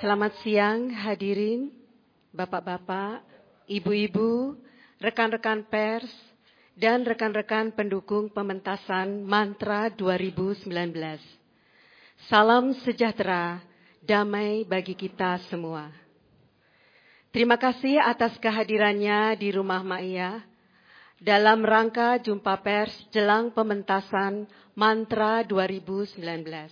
Selamat siang hadirin, bapak-bapak, ibu-ibu, rekan-rekan pers, dan rekan-rekan pendukung pementasan Mantra 2019. Salam sejahtera, damai bagi kita semua. Terima kasih atas kehadirannya di Rumah Ma'iyah dalam rangka jumpa pers jelang pementasan Mantra 2019.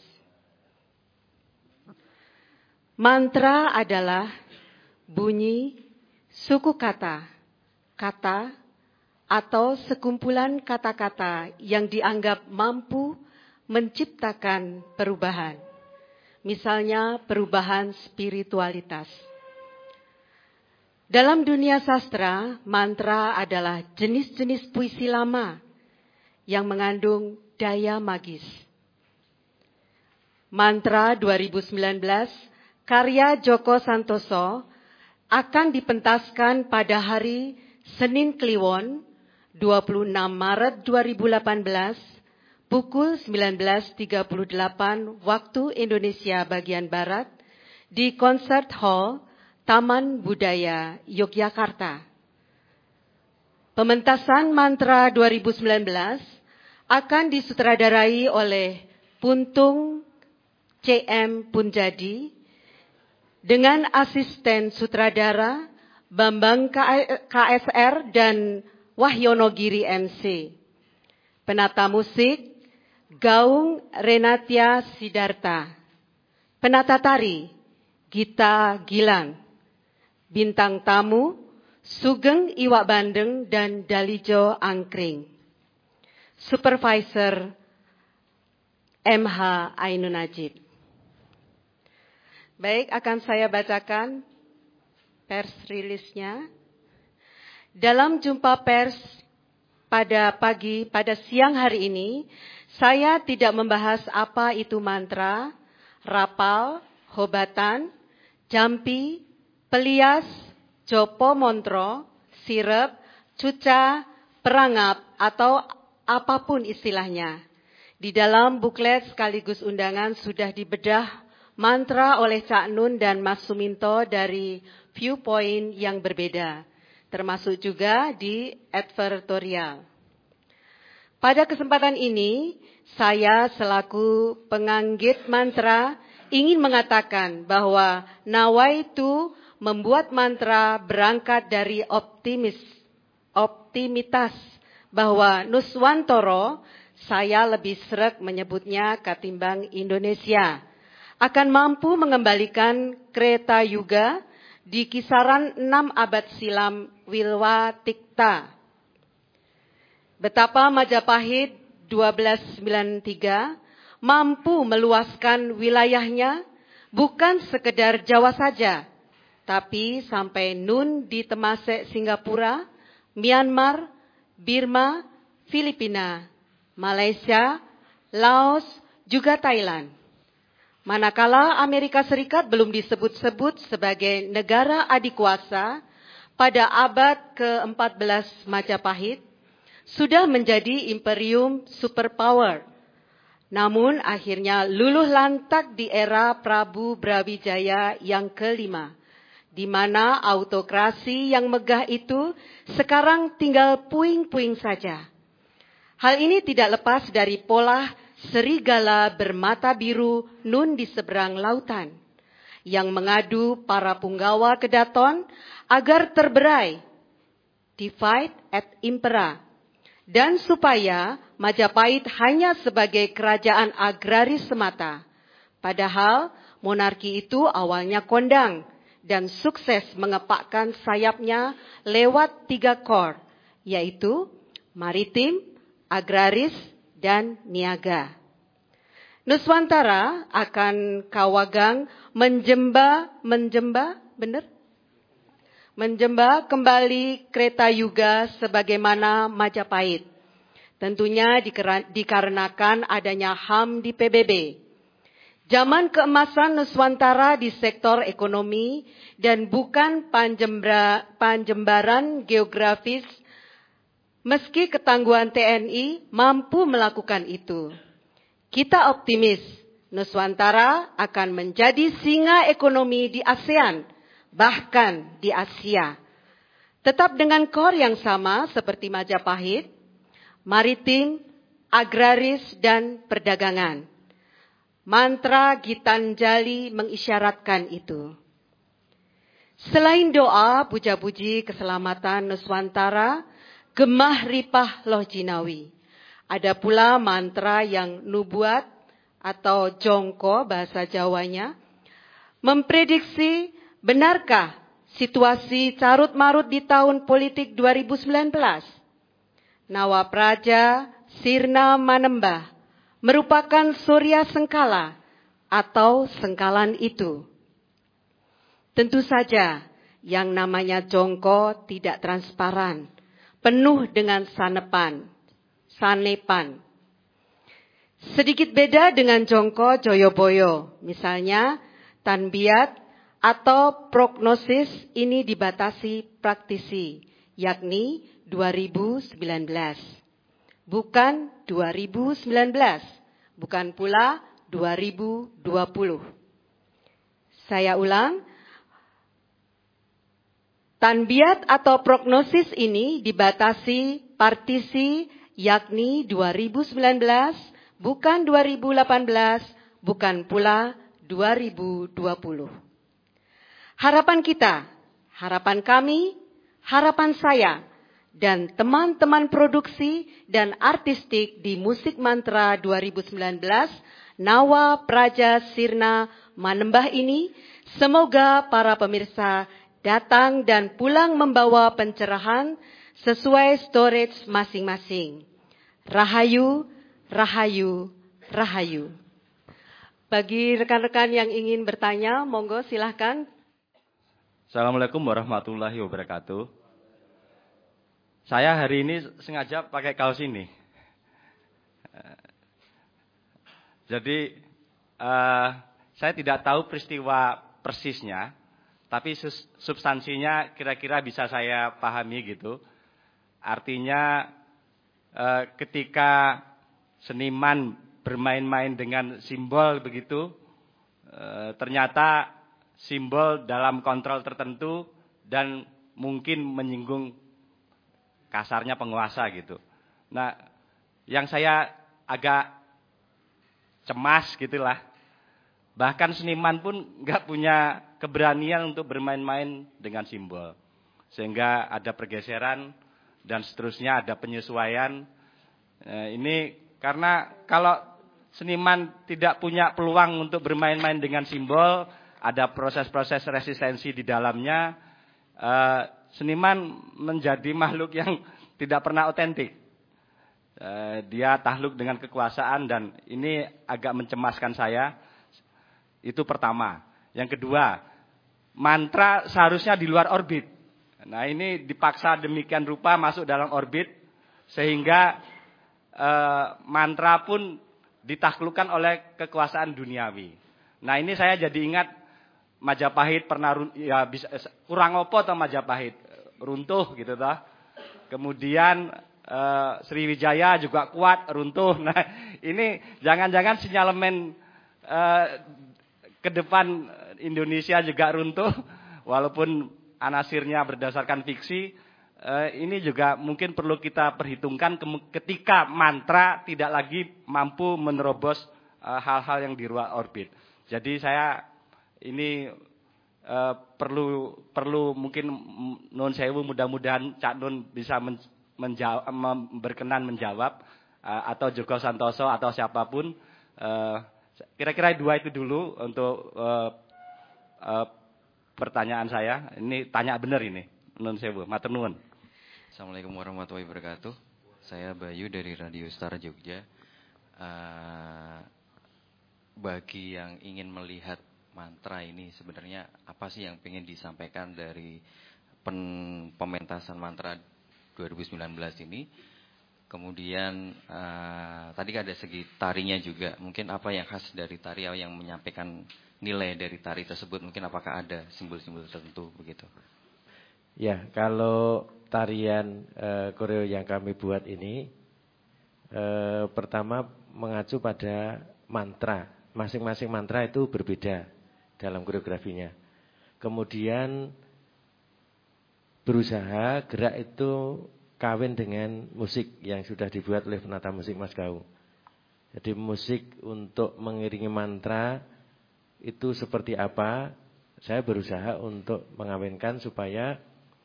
Mantra adalah bunyi, suku kata, kata, atau sekumpulan kata-kata yang dianggap mampu menciptakan perubahan. Misalnya perubahan spiritualitas. Dalam dunia sastra, mantra adalah jenis-jenis puisi lama yang mengandung daya magis. Mantra 2019 karya Djoko Santoso akan dipentaskan pada hari Senin Kliwon 26 Maret 2018 pukul 19.38 waktu Indonesia bagian Barat di Concert Hall Taman Budaya Yogyakarta. Pementasan Mantra 2019 akan disutradarai oleh Puntung C.M. Punjadi dengan asisten sutradara Bambang KSR dan Wahyono Giri MC. Penata musik Gaung Renatia Sidarta. Penata tari Gita Gilang. Bintang tamu Sugeng Iwak Bandeng dan Dalijo Angkring. Supervisor MH Ainun Najib. Baik, akan saya bacakan pers rilisnya. Dalam jumpa pers pada siang hari ini, saya tidak membahas apa itu mantra, rapal, hobatan, jampi, pelias, jopo montro, sirep, cuca, perangap, atau apapun istilahnya. Di dalam buklet sekaligus undangan sudah dibedah mantra oleh Cak Nun dan Mas Suminto dari viewpoint yang berbeda, termasuk juga di advertorial. Pada kesempatan ini, saya selaku penganggit mantra ingin mengatakan bahwa nawaitu membuat mantra berangkat dari optimitas bahwa Nuswantoro, saya lebih sreg menyebutnya ketimbang Indonesia, akan mampu mengembalikan Kreta Yuga di kisaran 6 abad silam Wilwa Tikta. Betapa Majapahit 1293 mampu meluaskan wilayahnya bukan sekedar Jawa saja, tapi sampai Nun di Temasek Singapura, Myanmar, Birma, Filipina, Malaysia, Laos, juga Thailand. Manakala Amerika Serikat belum disebut-sebut sebagai negara adikuasa pada abad ke-14 Majapahit, sudah menjadi imperium superpower. Namun akhirnya luluh lantak di era Prabu Brawijaya yang kelima, di mana autokrasi yang megah itu sekarang tinggal puing-puing saja. Hal ini tidak lepas dari pola serigala bermata biru Nun di seberang lautan, yang mengadu para punggawa kedaton agar terberai, divide et impera, dan supaya Majapahit hanya sebagai kerajaan agraris semata. Padahal monarki itu awalnya kondang dan sukses mengepakkan sayapnya lewat 3 core, yaitu maritim, agraris, dan niaga. Nuswantara akan kawagang menjemba kembali Kreta Yuga sebagaimana Majapahit. Tentunya dikarenakan adanya HAM di PBB. Zaman keemasan Nuswantara di sektor ekonomi dan bukan panjembaran geografis. Meski ketangguhan TNI mampu melakukan itu. Kita optimis Nuswantara akan menjadi singa ekonomi di ASEAN, bahkan di Asia. Tetap dengan core yang sama seperti Majapahit, maritim, agraris, dan perdagangan. Mantra Gitanjali mengisyaratkan itu. Selain doa, puja-puji keselamatan Nuswantara, gemah ripah loh jinawi. Ada pula mantra yang nubuat atau jongko bahasa Jawanya, memprediksi benarkah situasi carut-marut di tahun politik 2019. Nawa Praja Sirna Manembah merupakan Surya Sengkala atau sengkalan itu. Tentu saja yang namanya jongko tidak transparan, penuh dengan sanepan. Sedikit beda dengan jongko Joyoboyo, misalnya tanbiat atau prognosis ini dibatasi praktisi, yakni 2019. Bukan 2019, bukan pula 2020. Saya ulang, tanbiat atau prognosis ini dibatasi partisi, yakni 2019, bukan 2018, bukan pula 2020. Harapan kita, harapan kami, harapan saya, dan teman-teman produksi dan artistik di Musik Mantra 2019, Nawa Praja Sirna Manembah ini, semoga para pemirsa datang dan pulang membawa pencerahan sesuai storage masing-masing. Rahayu, rahayu, rahayu. Bagi rekan-rekan yang ingin bertanya, monggo silahkan. Assalamualaikum warahmatullahi wabarakatuh. Saya hari ini sengaja pakai kaos ini. Jadi saya tidak tahu peristiwa persisnya, tapi substansinya kira-kira bisa saya pahami gitu. Artinya ketika seniman bermain-main dengan simbol begitu, ternyata simbol dalam kontrol tertentu dan mungkin menyinggung kasarnya penguasa gitu. Nah, yang saya agak cemas gitulah. Bahkan seniman pun nggak punya keberanian untuk bermain-main dengan simbol. Sehingga ada pergeseran dan seterusnya, ada penyesuaian. Ini karena kalau seniman tidak punya peluang untuk bermain-main dengan simbol, ada proses-proses resistensi di dalamnya, seniman menjadi makhluk yang tidak pernah otentik. Dia takluk dengan kekuasaan dan ini agak mencemaskan saya. Itu pertama. Yang kedua, mantra seharusnya di luar orbit. Nah ini dipaksa demikian rupa masuk dalam orbit sehingga mantra pun ditaklukkan oleh kekuasaan duniawi. Nah ini saya jadi ingat Majapahit pernah ya bisa kurang opo atau Majapahit runtuh gitu toh. Kemudian Sriwijaya juga kuat runtuh. Nah, ini jangan-jangan sinyalemen ke depan Indonesia juga runtuh walaupun anasirnya berdasarkan fiksi. Ini juga mungkin perlu kita perhitungkan ketika mantra tidak lagi mampu menerobos hal-hal yang di luar orbit. Jadi saya ini perlu mungkin Nun Sewu mudah-mudahan Cak Nun bisa berkenan menjawab atau Joko Santoso atau siapapun. Kira-kira dua itu dulu untuk pertanyaan saya. Ini tanya benar ini Nun Sewu, matur nuwun. Assalamualaikum warahmatullahi wabarakatuh. Saya Bayu dari Radio Star Jogja. Bagi yang ingin melihat mantra ini sebenarnya apa sih yang ingin disampaikan dari pementasan mantra 2019 ini? Kemudian tadi ada segi tarinya juga. Mungkin apa yang khas dari tari yang menyampaikan nilai dari tari tersebut? Mungkin apakah ada simbol-simbol tertentu begitu? Ya, kalau tarian koreo yang kami buat ini pertama mengacu pada mantra. masing-masing mantra itu berbeda dalam koreografinya. Kemudian berusaha gerak itu kawin dengan musik yang sudah dibuat oleh penata musik Mas Gaung. Jadi musik untuk mengiringi mantra itu seperti apa, saya berusaha untuk mengawinkan supaya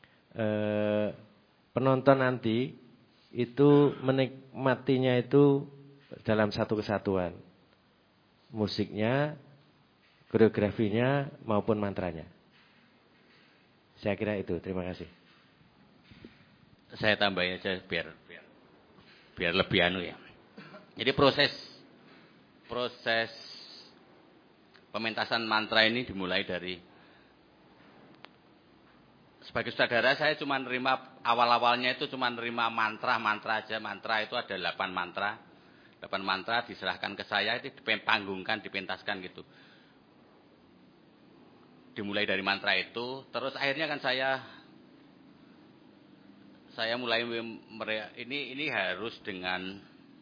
penonton nanti itu menikmatinya itu dalam satu kesatuan. Musiknya, koreografinya maupun mantranya. Saya kira itu. Terima kasih. Saya tambahin aja biar lebih anu ya. Jadi proses pementasan mantra ini dimulai dari, sebagai sutradara saya cuma nerima awal-awalnya itu cuma nerima mantra aja. Mantra itu ada 8 mantra. 8 mantra diserahkan ke saya, itu dipanggungkan, dipentaskan gitu. Dimulai dari mantra itu, terus akhirnya kan saya mulai ini harus dengan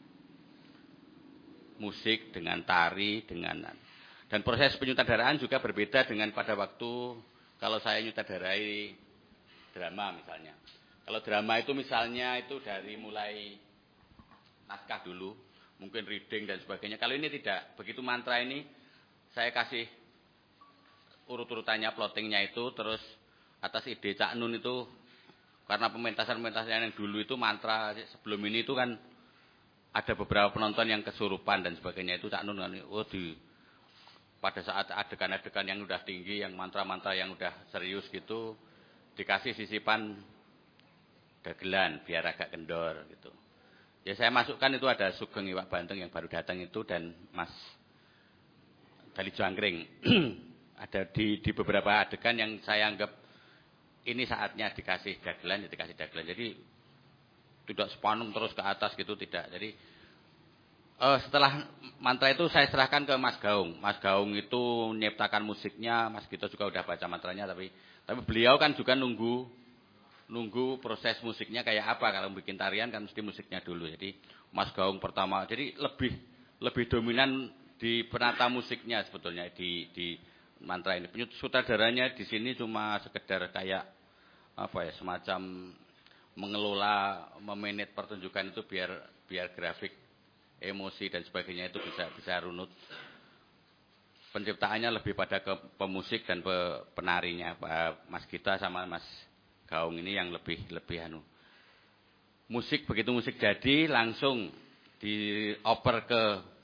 musik, dengan tari, dan proses penyutradaraan juga berbeda dengan pada waktu kalau saya nyutradarai drama misalnya. Kalau drama itu misalnya itu dari mulai naskah dulu, mungkin reading dan sebagainya. Kalau ini tidak, begitu mantra ini saya kasih urut-urutannya, plottingnya itu, terus atas ide Cak Nun itu, karena pementasan yang dulu itu mantra sebelum ini itu kan ada beberapa penonton yang kesurupan dan sebagainya, itu Cak Nun kan, pada saat adegan-adegan yang udah tinggi, yang mantra-mantra yang udah serius gitu, dikasih sisipan dagelan biar agak kendor gitu. Ya saya masukkan itu ada Sugeng Iwak Banteng yang baru datang itu, dan Mas Dali Jangkring. Ada di beberapa adegan yang saya anggap ini saatnya dikasih dagelan, ya dikasih dagelan. Jadi tidak sepanung terus ke atas gitu, tidak. Jadi setelah mantra itu saya serahkan ke Mas Gaung. Mas Gaung itu nyiptakan musiknya, Mas Gito juga udah baca mantranya, tapi beliau kan juga nunggu proses musiknya kayak apa. Kalau bikin tarian kan mesti musiknya dulu. Jadi Mas Gaung pertama, jadi lebih dominan di penata musiknya sebetulnya di mantra ini. Sutradaranya di sini cuma sekedar kayak apa ya, semacam mengelola, memanage pertunjukan itu biar grafik, emosi dan sebagainya itu bisa runut. Penciptaannya lebih pada ke pemusik dan penarinya, Mas Gita sama Mas Gaung ini yang lebih anu. Musik, begitu musik jadi langsung dioper ke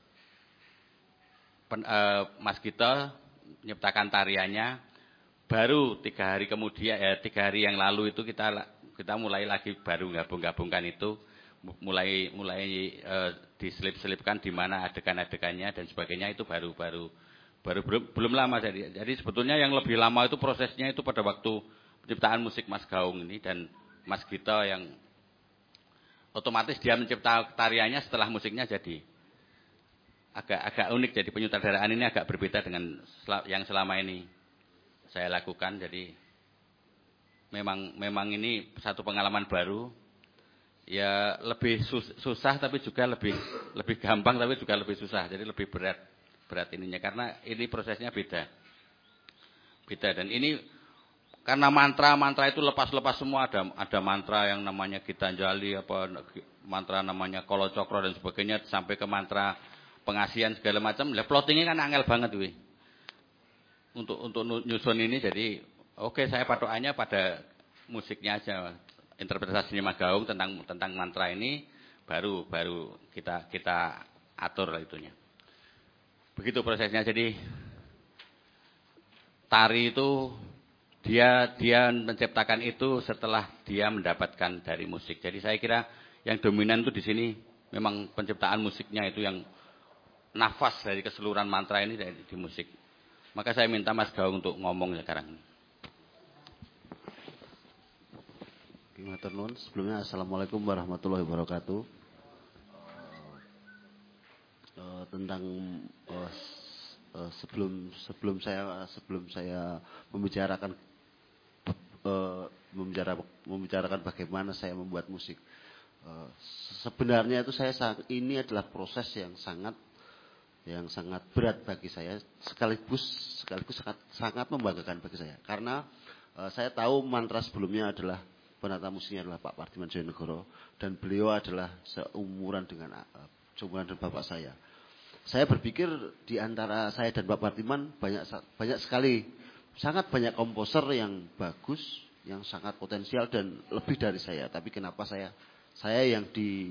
Mas Gita menyiptakan tariannya. Baru 3 hari kemudian, 3 hari yang lalu itu kita mulai lagi baru gabungkan itu, mulai diselip-selipkan di mana adegan-adegannya dan sebagainya, itu baru belum lama. Jadi sebetulnya yang lebih lama itu prosesnya itu pada waktu penciptaan musik Mas Gaung ini dan Mas Gita, yang otomatis dia mencipta tariannya setelah musiknya jadi. Agak unik, jadi penyutradaraan ini agak berbeda dengan yang selama ini saya lakukan. Jadi memang ini satu pengalaman baru. Ya lebih susah tapi juga lebih gampang, tapi juga lebih susah. Jadi lebih berat ininya karena ini prosesnya beda. Dan ini karena mantra itu lepas-lepas semua, ada mantra yang namanya Gitanjali, mantra namanya Kolo Cokro dan sebagainya, sampai ke mantra pengasihan segala macam. Lah plottingnya kan angel banget wih. Untuk nyusun ini, jadi oke, saya patokannya pada musiknya aja. Interpretasinya Mas Gaung tentang mantra ini baru kita atur itunya. Begitu prosesnya. Jadi tari itu dia menciptakan itu setelah dia mendapatkan dari musik. Jadi saya kira yang dominan itu di sini memang penciptaan musiknya itu yang nafas dari keseluruhan mantra ini di musik. Maka saya minta Mas Gaung untuk ngomong sekarang. Matur nuwun. Sebelumnya Assalamualaikum warahmatullahi wabarakatuh. Tentang sebelum saya membicarakan bagaimana saya membuat musik. Sebenarnya itu ini adalah proses yang sangat yang sangat berat bagi saya, sekaligus sangat membanggakan bagi saya. Karena saya tahu mantra sebelumnya adalah penata musiknya adalah Pak Pardiman Djojonegoro, dan beliau adalah seumuran dengan bapak saya. Saya berpikir di antara saya dan Pak Pardiman banyak sekali, sangat banyak komposer yang bagus, yang sangat potensial dan lebih dari saya. Tapi kenapa saya yang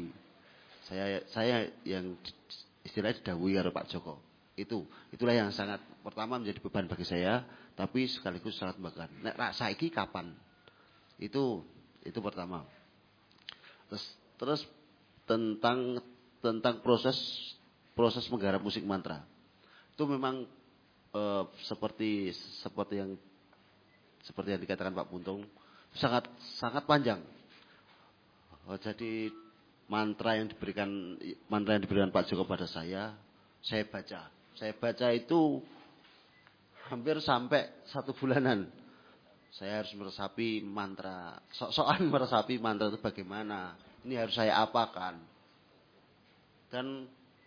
istilahnya didahului oleh Pak Joko. Itulah yang sangat pertama menjadi beban bagi saya, tapi sekaligus sangat membanggakan. Nek saiki kapan? Itu pertama. Terus tentang proses menggarap musik mantra. Itu memang seperti yang dikatakan Pak Puntung, sangat panjang. Jadi mantra yang diberikan Pak Joko pada saya baca. Saya baca itu hampir sampai 1 bulanan. Saya harus meresapi mantra, sok-sokan meresapi mantra itu bagaimana. Ini harus saya apakan. Dan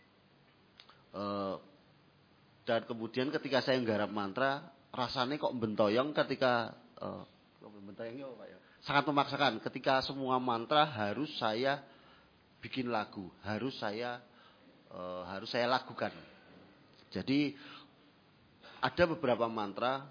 kemudian ketika saya nggarap mantra, rasanya kok bentoyong ketika sangat memaksakan. Ketika semua mantra harus saya bikin lagu, harus saya lakukan. Jadi ada beberapa mantra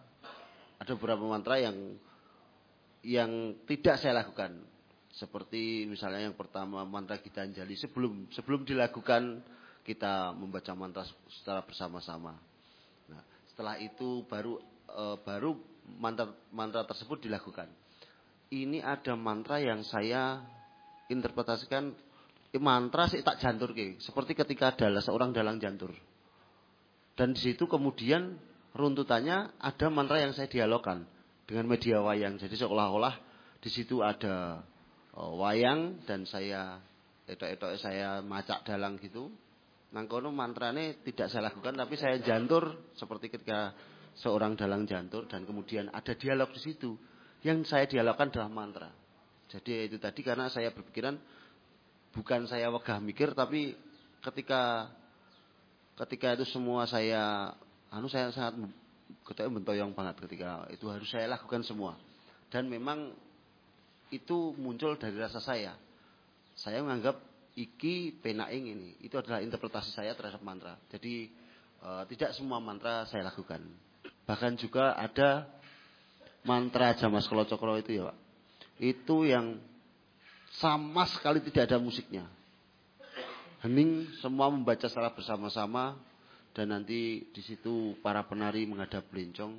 yang tidak saya lakukan. Seperti misalnya yang pertama mantra Gitanjali, sebelum dilakukan kita membaca mantra secara bersama-sama. Nah, setelah itu baru mantra tersebut dilakukan. Ini ada mantra yang saya interpretasikan, mantra sih tak jantur ke, seperti ketika adalah seorang dalang jantur. Dan di situ kemudian runtutannya ada mantra yang saya dialogkan dengan media wayang. Jadi seolah-olah di situ ada wayang dan saya saya macak dalang gitu. Nangkono mantrane tidak saya lakukan, tapi saya jantur seperti ketika seorang dalang jantur, dan kemudian ada dialog di situ. Yang saya dialogkan adalah mantra. Jadi itu tadi, karena saya berpikiran bukan saya wegah mikir, tapi ketika itu semua saya sangat bentoyong banget ketika itu harus saya lakukan semua. Dan memang itu muncul dari rasa saya. Saya menganggap iki penaing ini, itu adalah interpretasi saya terhadap mantra. Jadi tidak semua mantra saya lakukan. Bahkan juga ada mantra Jamas Kolo Cokro itu ya Pak. Itu yang sama sekali tidak ada musiknya. Hening, semua membaca secara bersama-sama, dan nanti di situ para penari menghadap belencong.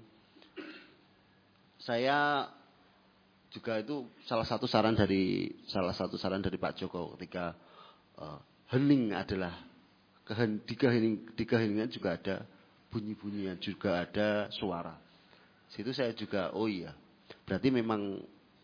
Saya juga itu salah satu saran dari Pak Joko ketika hening adalah di keheningan juga ada bunyi-bunyian, juga ada suara. Situ saya juga berarti memang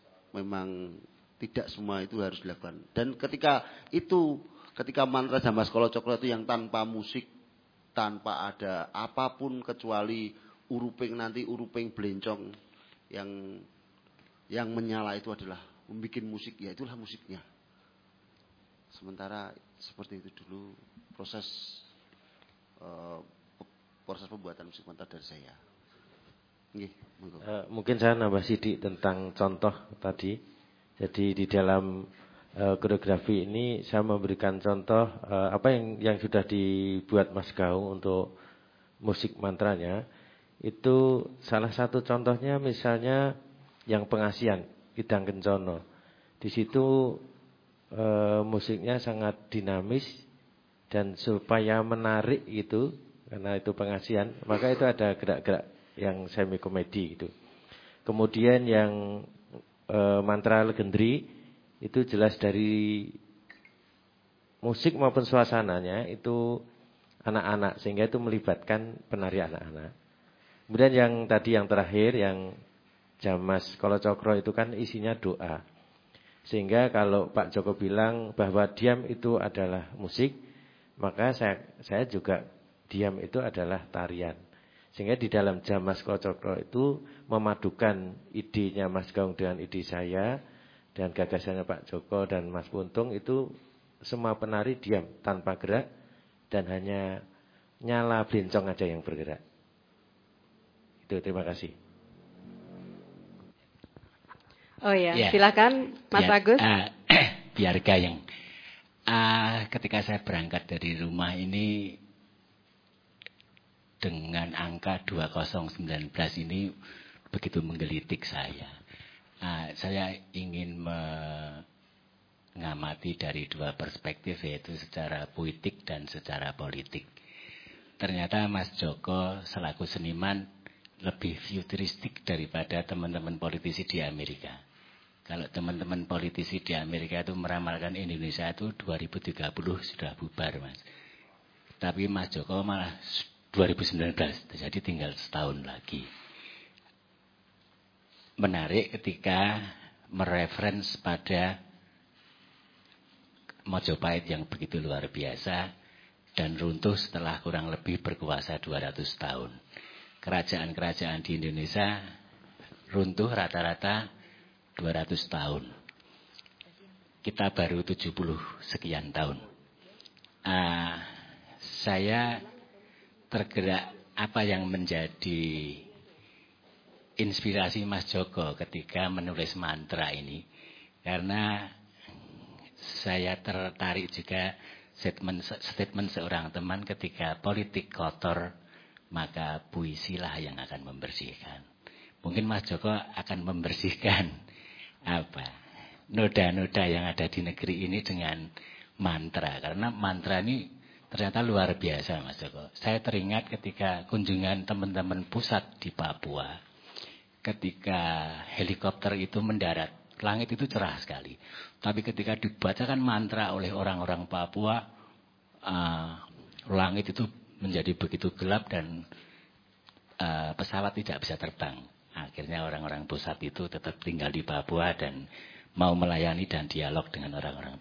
tidak semua itu harus dilakukan. Dan ketika mantra Jamas Kolo Cokro itu yang tanpa musik, tanpa ada apapun kecuali uruping belencong yang menyala, itu adalah membuat musik, ya itulah musiknya. Sementara seperti itu dulu proses pembuatan musik mantra dari saya. Mungkin saya nambah sidik tentang contoh tadi. Jadi di dalam koreografi ini saya memberikan contoh apa yang sudah dibuat Mas Gaung untuk musik mantranya. Itu salah satu contohnya misalnya yang pengasian Kidang Kencono. Di situ musiknya sangat dinamis, dan supaya menarik gitu, karena itu pengasian, maka itu ada gerak-gerak yang semi komedi gitu. Kemudian yang mantra legendri itu jelas dari musik maupun suasananya itu anak-anak, sehingga itu melibatkan penari anak-anak. Kemudian yang tadi yang terakhir yang Jamas Kolo Cokro itu kan isinya doa. Sehingga kalau Pak Joko bilang bahwa diam itu adalah musik, maka saya juga diam itu adalah tarian. Sehingga di dalam Jamas Kolo Cokro itu memadukan idenya Mas Gaung dengan ide saya, dan gagasannya Pak Joko dan Mas Puntung itu semua penari diam tanpa gerak, dan hanya nyala bencong aja yang bergerak. Itu, terima kasih. Oh ya, silakan Mas Agus. Biar gayeng. Ketika saya berangkat dari rumah ini dengan angka 2019 ini begitu menggelitik saya. Saya ingin mengamati dari dua perspektif, yaitu secara puitik dan secara politik. Ternyata Mas Joko selaku seniman lebih futuristik daripada teman-teman politisi di Amerika. Kalau teman-teman politisi di Amerika itu meramalkan Indonesia itu 2030 sudah bubar, Mas. Tapi Mas Joko malah 2019, jadi tinggal setahun lagi. Menarik ketika mereferens pada Mojopahit yang begitu luar biasa dan runtuh setelah kurang lebih berkuasa 200 tahun. Kerajaan-kerajaan di Indonesia runtuh rata-rata 200 tahun. Kita baru 70 sekian tahun. Saya tergerak apa yang menjadi inspirasi Mas Joko ketika menulis mantra ini. Karena saya tertarik juga statement seorang teman ketika politik kotor, maka puisilah yang akan membersihkan. Mungkin Mas Joko akan membersihkan noda-noda yang ada di negeri ini dengan mantra. Karena mantra ini ternyata luar biasa, Mas Joko. Saya teringat ketika kunjungan teman-teman pusat di Papua. Ketika helikopter itu mendarat, langit itu cerah sekali. Tapi ketika dibacakan mantra oleh orang-orang Papua, langit itu menjadi begitu gelap dan pesawat tidak bisa terbang. Akhirnya orang-orang pusat itu tetap tinggal di Papua dan mau melayani dan dialog dengan orang-orang.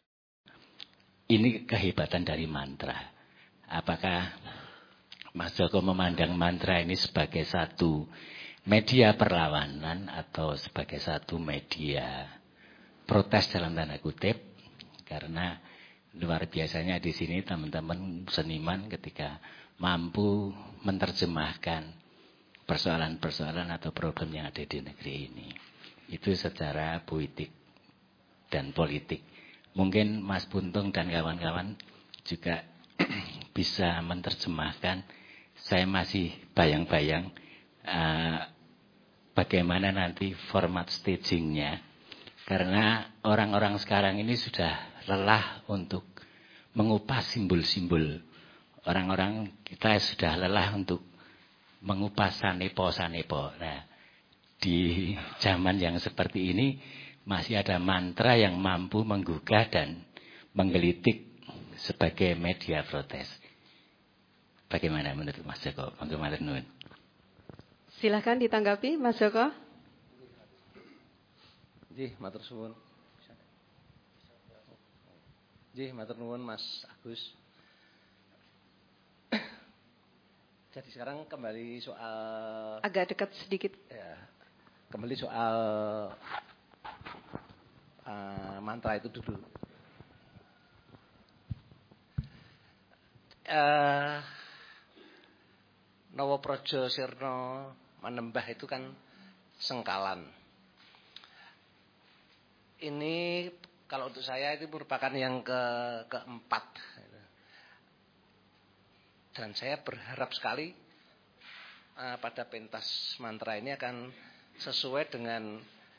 Ini kehebatan dari mantra. Apakah Mas Joko memandang mantra ini sebagai satu media perlawanan atau sebagai satu media protes dalam tanda kutip? Karena luar biasanya di sini teman-teman seniman ketika mampu menerjemahkan persoalan-persoalan atau problem yang ada di negeri ini. Itu secara puitik dan politik. Mungkin Mas Buntung dan kawan-kawan juga bisa menerjemahkan. Saya masih bayang-bayang bagaimana nanti format stagingnya. Karena orang-orang sekarang ini sudah lelah untuk mengupas simbol-simbol. Orang-orang kita sudah lelah untuk mengupas sanepo-sanepo. Nah, di zaman yang seperti ini masih ada mantra yang mampu menggugah dan menggelitik sebagai media protes. Bagaimana menurut Mas Joko? Silakan ditanggapi, Mas Joko. Nggih, matur suwun. Nggih, matur nuwun Mas Agus. Jadi sekarang kembali soal agak dekat sedikit. Ya, kembali soal mantra itu dulu. Nawa Praja Sirna Manembah itu kan sengkalan. Ini kalau untuk saya itu merupakan yang keempat. Dan saya berharap sekali pada pentas mantra ini akan sesuai dengan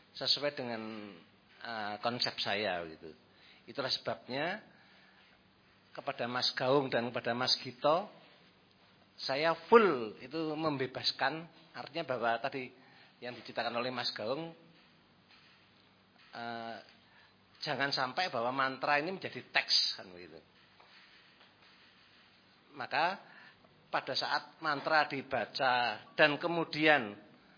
konsep saya gitu. Itulah sebabnya kepada Mas Gaung dan kepada Mas Gito saya full itu membebaskan, artinya bahwa tadi yang diceritakan oleh Mas Gaung jangan sampai bahwa mantra ini menjadi teks kan begitu. Maka pada saat mantra dibaca dan kemudian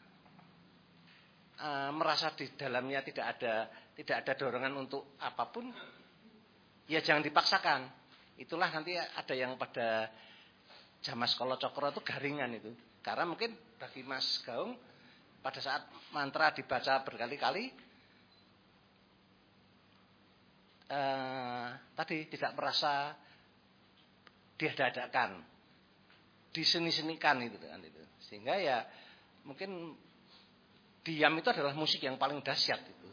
merasa di dalamnya tidak ada dorongan untuk apapun, ya jangan dipaksakan. Itulah nanti ada yang pada Jamas Kolo Cokro itu garingan itu. Karena mungkin bagi Mas Gaung pada saat mantra dibaca berkali-kali tadi tidak merasa dihadapkan. diseni-senikan itu kan itu. Sehingga ya mungkin diam itu adalah musik yang paling dahsyat itu.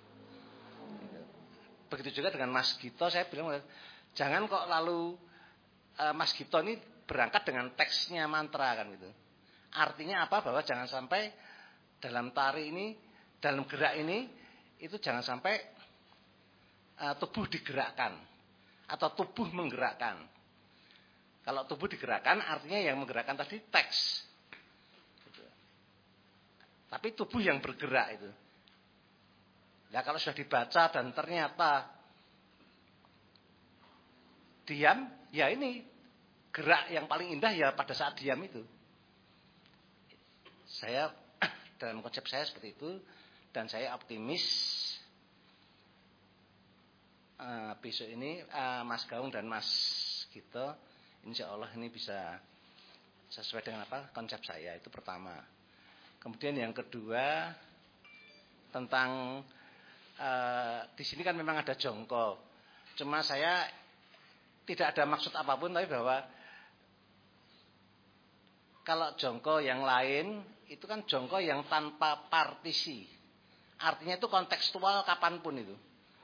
Begitu juga dengan Mas Gito, saya bilang jangan kok lalu Mas Gito ini berangkat dengan teksnya mantra kan gitu. Artinya apa? Bahwa jangan sampai dalam tari ini, dalam gerak ini itu jangan sampai tubuh digerakkan atau tubuh menggerakkan. Kalau tubuh digerakkan artinya yang menggerakkan tadi teks. Tapi tubuh yang bergerak itu. Ya kalau sudah dibaca dan ternyata diam, ya ini gerak yang paling indah ya pada saat diam itu. Saya dalam konsep saya seperti itu dan saya optimis besok ini Mas Gaung dan Mas Gito insya Allah ini bisa sesuai dengan apa konsep saya itu pertama. Kemudian yang kedua tentang di sini kan memang ada jongko. Cuma saya tidak ada maksud apapun tapi bahwa kalau jongko yang lain itu kan jongko yang tanpa partisi. Artinya itu kontekstual kapanpun itu.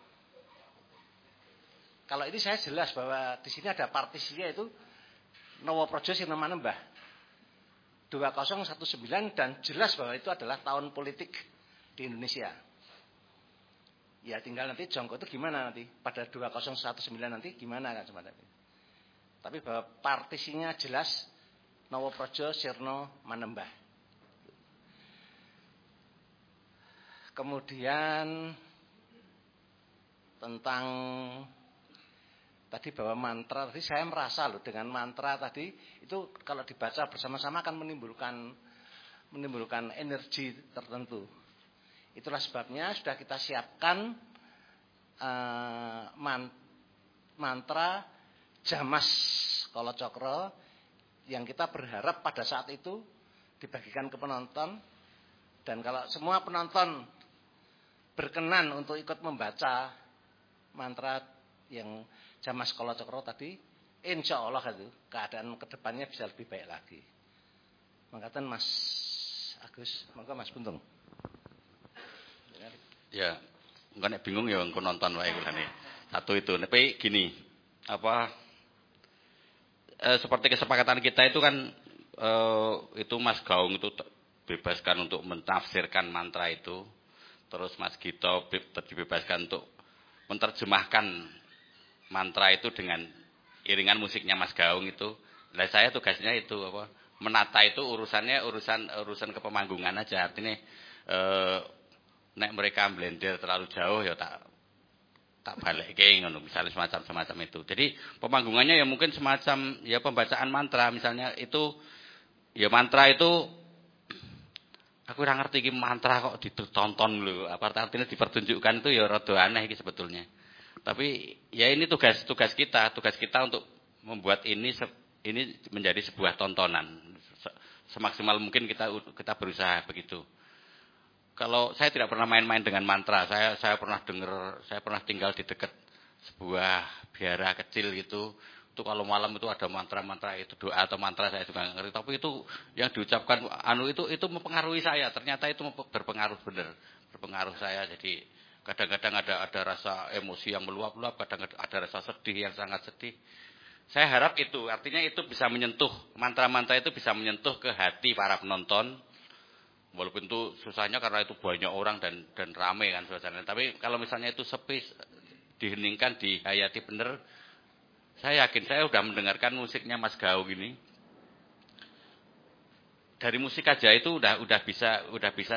Kalau ini saya jelas bahwa di sini ada partisinya itu Nowo Projo Sirna Manembah 2019 dan jelas bahwa itu adalah tahun politik di Indonesia. Ya tinggal nanti jongko itu gimana nanti pada 2019 nanti gimana kan sebenarnya. Tapi bahwa partisinya jelas Nowo Projo Sirna Manembah. Kemudian tentang tadi bahwa mantra tadi saya merasa loh dengan mantra tadi itu kalau dibaca bersama-sama akan menimbulkan energi tertentu. Itulah sebabnya sudah kita siapkan mantra Jamas Kala Cakra yang kita berharap pada saat itu dibagikan ke penonton dan kalau semua penonton berkenan untuk ikut membaca mantra yang Jamas Kala Cakra tadi, insya Allah itu keadaan kedepannya bisa lebih baik lagi. Mengatakan Mas Agus, maka Mas Buntung. Ya, enggak bingung ya engko nonton wae kulane. Satu itu, tapi gini, seperti kesepakatan kita itu kan itu Mas Gaung itu bebaskan untuk mentafsirkan mantra itu. Terus Mas Gito dibebaskan untuk menerjemahkan mantra itu dengan iringan musiknya Mas Gaung itu. Nah, saya tugasnya itu menata itu urusan kepemanggungan aja. Artinya nek mereka blender terlalu jauh ya tak balekke ngono misalnya semacam itu. Jadi pemanggungannya ya mungkin semacam ya pembacaan mantra misalnya itu ya mantra itu aku ora ngerti iki mantra kok ditonton lho. Apa artinya dipertunjukkan itu ya rada aneh iki sebetulnya. Tapi ya ini tugas kita untuk membuat ini menjadi sebuah tontonan. Semaksimal mungkin kita berusaha begitu. Kalau saya tidak pernah main-main dengan mantra, saya pernah tinggal di dekat sebuah biara kecil gitu. Itu kalau malam itu ada mantra-mantra itu doa atau mantra saya juga nggak ngerti. Tapi itu yang diucapkan itu mempengaruhi saya. Ternyata itu berpengaruh benar, berpengaruh saya. Jadi kadang-kadang ada rasa emosi yang meluap-luap, kadang ada rasa sedih yang sangat sedih. Saya harap itu, artinya itu bisa menyentuh mantra-mantra itu bisa menyentuh ke hati para penonton. Walaupun itu susahnya karena itu banyak orang dan ramai kan suasana. Tapi kalau misalnya itu sepi, diheningkan, dihayati benar, saya yakin saya sudah mendengarkan musiknya Mas Gaung ini. Dari musik aja itu udah bisa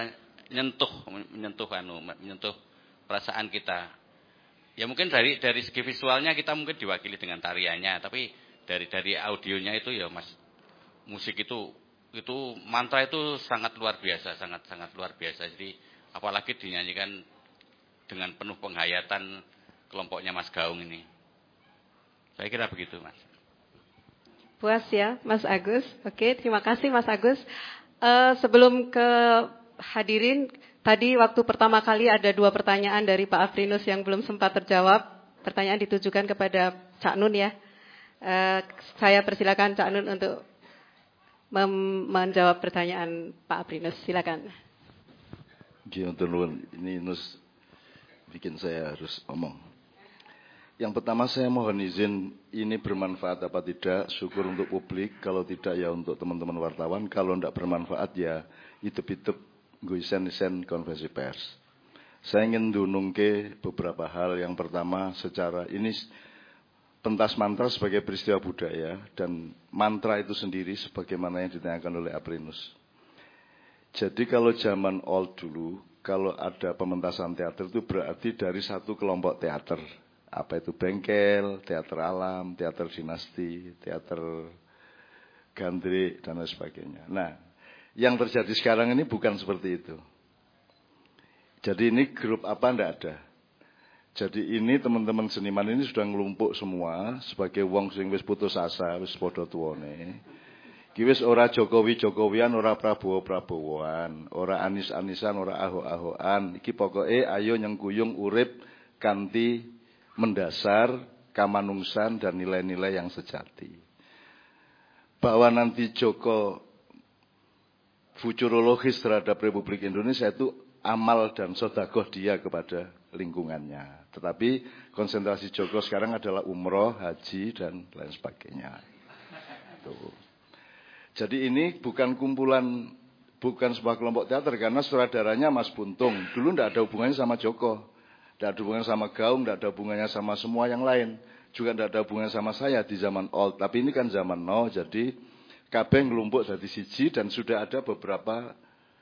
menyentuh perasaan kita. Ya mungkin dari segi visualnya kita mungkin diwakili dengan tariannya, tapi dari audionya itu ya Mas, musik itu mantra itu sangat luar biasa, sangat luar biasa. Jadi apalagi dinyanyikan dengan penuh penghayatan kelompoknya Mas Gaung ini. Saya kira begitu, Mas. Puas ya, Mas Agus. Oke, terima kasih Mas Agus. Sebelum ke hadirin, tadi waktu pertama kali ada 2 pertanyaan dari Pak Afrinus yang belum sempat terjawab. Pertanyaan ditujukan kepada Cak Nun ya. Saya persilakan Cak Nun untuk menjawab pertanyaan Pak Aprinus. Silakan. Ini bikin saya harus ngomong. Yang pertama saya mohon izin, ini bermanfaat apa tidak, syukur untuk publik, kalau tidak ya untuk teman-teman wartawan, kalau tidak bermanfaat ya itep-itep guisen-isen konferensi pers. Saya ingin dunungke beberapa hal. Yang pertama, secara ini pentas mantra sebagai peristiwa budaya dan mantra itu sendiri sebagaimana yang ditanyakan oleh Aprinus. Jadi kalau zaman old dulu, kalau ada pementasan teater itu berarti dari satu kelompok teater. Apa itu bengkel, teater alam, teater dinasti, teater gandrik, dan lain sebagainya. Nah, yang terjadi sekarang ini bukan seperti itu. Jadi ini grup apa enggak ada. Jadi ini teman-teman seniman ini sudah ngelumpuk semua sebagai wong sing wis putus asa, wis padha tuwane. Ki wis ora Jokowi-Jokowian, ora Prabowo-Prabowoan, ora Anis-Anisan, ora Ahok-Ahokan. Iki pokoke ayo nyengkuyung urip kanthi mendasar kamanungsan dan nilai-nilai yang sejati. Bahwa nanti Joko futurologis terhadap Republik Indonesia itu amal dan sedekah dia kepada lingkungannya. Tetapi konsentrasi Joko sekarang adalah umroh, haji, dan lain sebagainya. Tuh. Jadi ini bukan kumpulan, bukan sebuah kelompok teater, karena sutradaranya Mas Buntung. Dulu tidak ada hubungannya sama Joko. Tidak ada hubungannya sama Gaung, tidak ada hubungannya sama semua yang lain. Juga tidak ada hubungannya sama saya di zaman old. Tapi ini kan zaman now, jadi kabeh ngelumpuk jadi siji dan sudah ada beberapa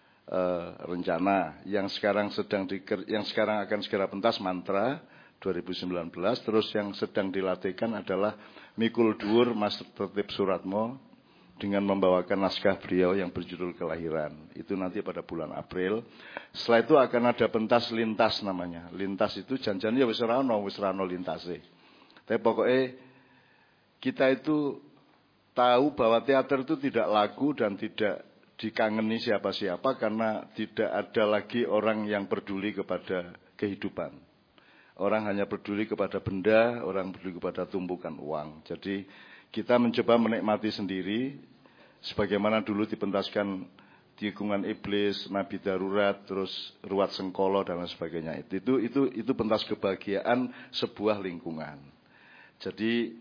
rencana yang sekarang akan segera pentas mantra 2019. Terus yang sedang dilatihkan adalah Mikul Dhuwur Mas Tertib Suratmo dengan membawakan naskah beliau yang berjudul Kelahiran. Itu nanti pada bulan April. Setelah itu akan ada pentas lintas namanya. Lintas itu janjian ya wis rano lintase. Tapi pokoknya kita itu tahu bahwa teater itu tidak laku dan tidak dikangeni siapa-siapa karena tidak ada lagi orang yang peduli kepada kehidupan. Orang hanya peduli kepada benda, orang peduli kepada tumpukan uang. Jadi kita mencoba menikmati sendiri, sebagaimana dulu dipentaskan Tikungan Iblis, Nabi Darurat, terus Ruat Sengkolo dan lain sebagainya. Itu pentas kebahagiaan sebuah lingkungan. Jadi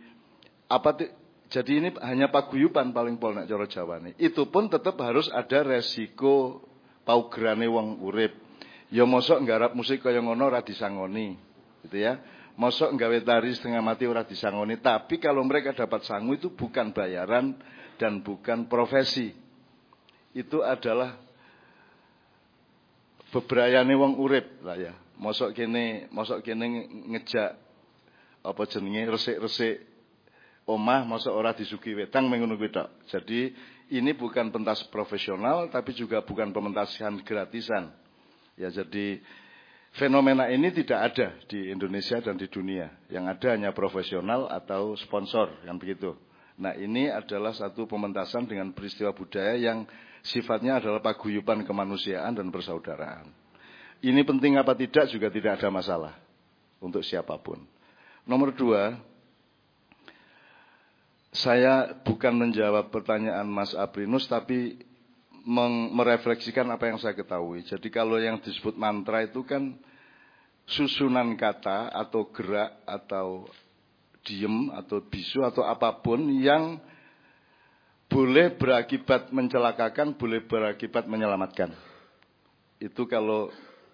ini hanya paguyuban paling pol nek cara Jawane. Itu pun tetap harus ada resiko paugerane wong urip. Ya mosok nggarap musik kaya ngono ora disangoni, gitu ya. Mosok nggawe tari setengah mati ora disangoni, tapi kalau mereka dapat sangu itu bukan bayaran dan bukan profesi. Itu adalah bebrayane wong urip lah ya. Mosok kene ngejak apa jenenge resik-resik omah mosok ora disugi wedang mengono kuwi tok. Jadi ini bukan pentas profesional tapi juga bukan pementasan gratisan. Ya jadi fenomena ini tidak ada di Indonesia dan di dunia. Yang ada hanya profesional atau sponsor, kan begitu. Nah ini adalah satu pementasan dengan peristiwa budaya yang sifatnya adalah paguyuban kemanusiaan dan persaudaraan. Ini penting apa tidak juga tidak ada masalah untuk siapapun. Nomor 2, saya bukan menjawab pertanyaan Mas Aprinus tapi merefleksikan apa yang saya ketahui. Jadi kalau yang disebut mantra itu kan susunan kata atau gerak atau diem atau bisu atau apapun yang boleh berakibat mencelakakan, boleh berakibat menyelamatkan. Itu kalau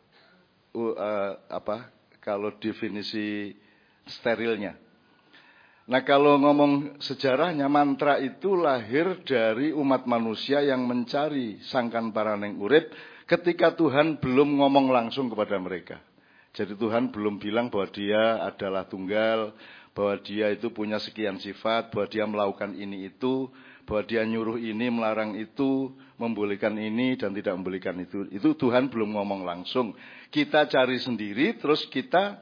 kalau definisi sterilnya. Nah kalau ngomong sejarahnya, mantra itu lahir dari umat manusia yang mencari sangkan paraneng urip ketika Tuhan belum ngomong langsung kepada mereka. Jadi Tuhan belum bilang bahwa dia adalah tunggal, bahwa dia itu punya sekian sifat, bahwa dia melakukan ini itu, bahwa dia nyuruh ini, melarang itu, membolehkan ini dan tidak membolehkan itu. Itu Tuhan belum ngomong langsung. Kita cari sendiri, terus kita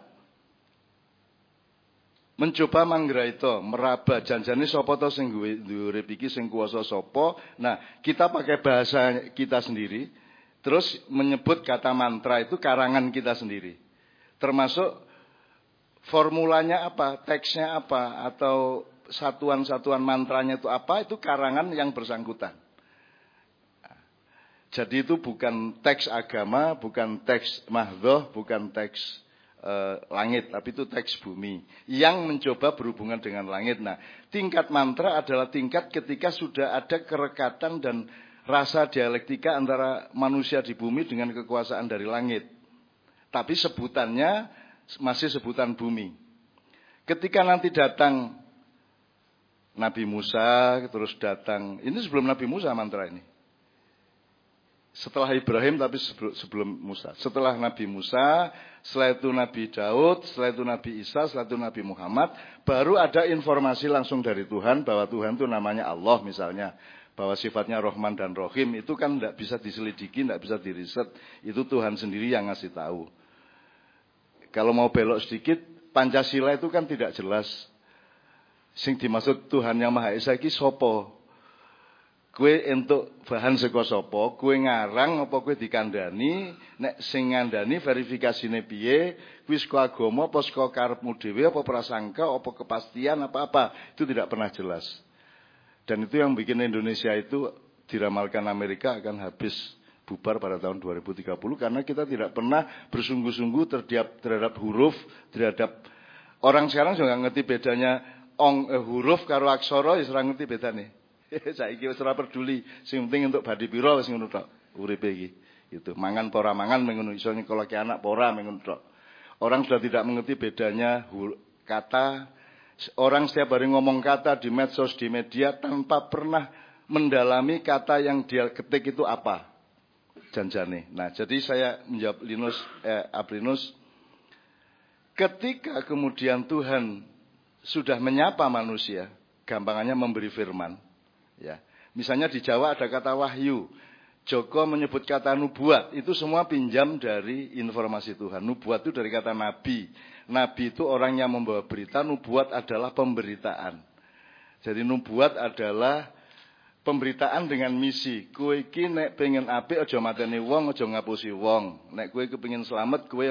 mencoba manggraita, meraba janjane sapa to sing duwe urip iki sing kuwasa sapa. Nah, kita pakai bahasa kita sendiri, terus menyebut kata mantra itu karangan kita sendiri. Termasuk formulanya apa, teksnya apa, atau satuan-satuan mantranya itu apa, itu karangan yang bersangkutan. Jadi itu bukan teks agama, bukan teks mahdhoh, bukan teks langit, tapi itu teks bumi yang mencoba berhubungan dengan langit. Nah, tingkat mantra adalah tingkat ketika sudah ada kerekatan dan rasa dialektika antara manusia di bumi dengan kekuasaan dari langit. Tapi sebutannya masih sebutan bumi. Ketika nanti datang Nabi Musa, terus datang, ini sebelum Nabi Musa mantra ini. Setelah Ibrahim tapi sebelum Musa. Setelah Nabi Musa, setelah itu Nabi Daud, setelah itu Nabi Isa, setelah itu Nabi Muhammad, baru ada informasi langsung dari Tuhan bahwa Tuhan itu namanya Allah misalnya. Bahwa sifatnya Rahman dan Rahim itu kan tidak bisa diselidiki, tidak bisa diriset. Itu Tuhan sendiri yang ngasih tahu. Kalau mau belok sedikit, Pancasila itu kan tidak jelas. Sing dimaksud Tuhan yang Maha Esa iki sapa? Kue entuk bahan saka sapa? Kue ngarang apa kue dikandani? Nek sing ngandani verifikasine piye? Kuwi saka agama apa saka karepmu dhewe apa prasangka apa kepastian apa-apa? Itu tidak pernah jelas. Dan itu yang bikin Indonesia itu diramalkan Amerika akan habis bubar pada tahun 2030 karena kita tidak pernah bersungguh-sungguh terhadap huruf, terhadap orang sekarang juga ngerti bedanya huruf karo aksara ya ora ngerti bedane. Saiki wis ora peduli, sing penting untuk badi pira wis ngono tok uripe iki. Gitu. Mangan apa ora mangan mengono iso nyekolake anak apa ora mengono tok. Orang sudah tidak mengerti bedanya kata. Orang setiap hari ngomong kata di medsos, di media tanpa pernah mendalami kata yang dia ketik itu apa. Janjane. Nah, jadi saya menjawab Aprinus, ketika kemudian Tuhan sudah menyapa manusia, gampangannya memberi firman. Ya, misalnya di Jawa ada kata wahyu, Joko menyebut kata nubuat, itu semua pinjam dari informasi Tuhan. Nubuat itu dari kata nabi. Nabi itu orang yang membawa berita, nubuat adalah pemberitaan. Jadi nubuat adalah pemberitaan dengan misi. Kowe iki nek pengen apik aja mateni wong, aja ngapusi wong. Nek kowe kepengin slamet, kowe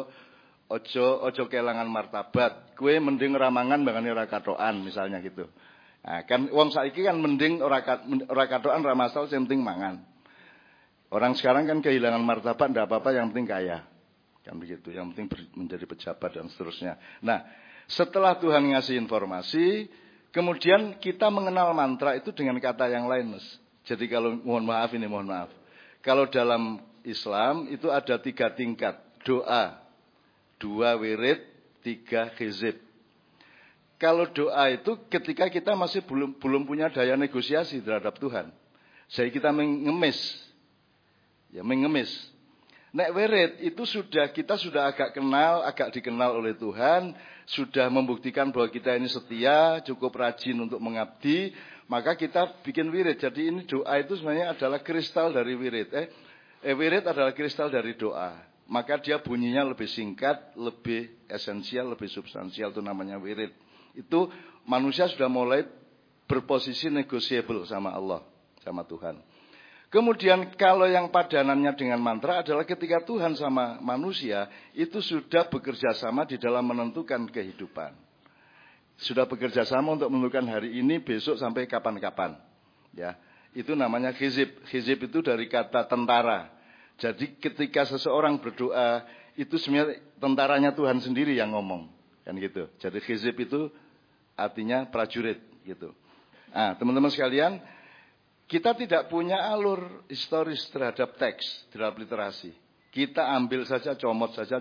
aja kelangan martabat. Kowe mending ramangan bangane ora katokan misalnya gitu. Nah, kan wong saiki kan mending ora katokan ra masalah sing penting mangan. Orang sekarang kan kehilangan martabat ndak apa-apa yang penting kaya. Kan begitu, yang penting menjadi pejabat dan seterusnya. Nah, setelah Tuhan ngasih informasi, kemudian kita mengenal mantra itu dengan kata yang lain, Mas. Jadi kalau mohon maaf. Kalau dalam Islam itu ada 3 tingkat doa, 2 wirid, 3 hizib. Kalau doa itu ketika kita masih belum punya daya negosiasi terhadap Tuhan. Jadi kita mengemis. Ya, mengemis. Nek wirid itu kita sudah agak dikenal oleh Tuhan, sudah membuktikan bahwa kita ini setia, cukup rajin untuk mengabdi, maka kita bikin wirid. Jadi ini doa itu sebenarnya adalah kristal dari wirid. Wirid adalah kristal dari doa. Maka dia bunyinya lebih singkat, lebih esensial, lebih substansial, itu namanya wirid. Itu manusia sudah mulai berposisi negotiable sama Allah, sama Tuhan. Kemudian kalau yang padanannya dengan mantra adalah ketika Tuhan sama manusia itu sudah bekerja sama di dalam menentukan kehidupan. Sudah bekerja sama untuk menentukan hari ini, besok sampai kapan-kapan. Ya, itu namanya hizib. Hizib itu dari kata tentara. Jadi ketika seseorang berdoa itu sebenarnya tentaranya Tuhan sendiri yang ngomong, kan gitu. Jadi hizib itu artinya prajurit gitu. Nah, teman-teman sekalian, kita tidak punya alur historis terhadap teks, terhadap literasi. Kita ambil saja, comot saja,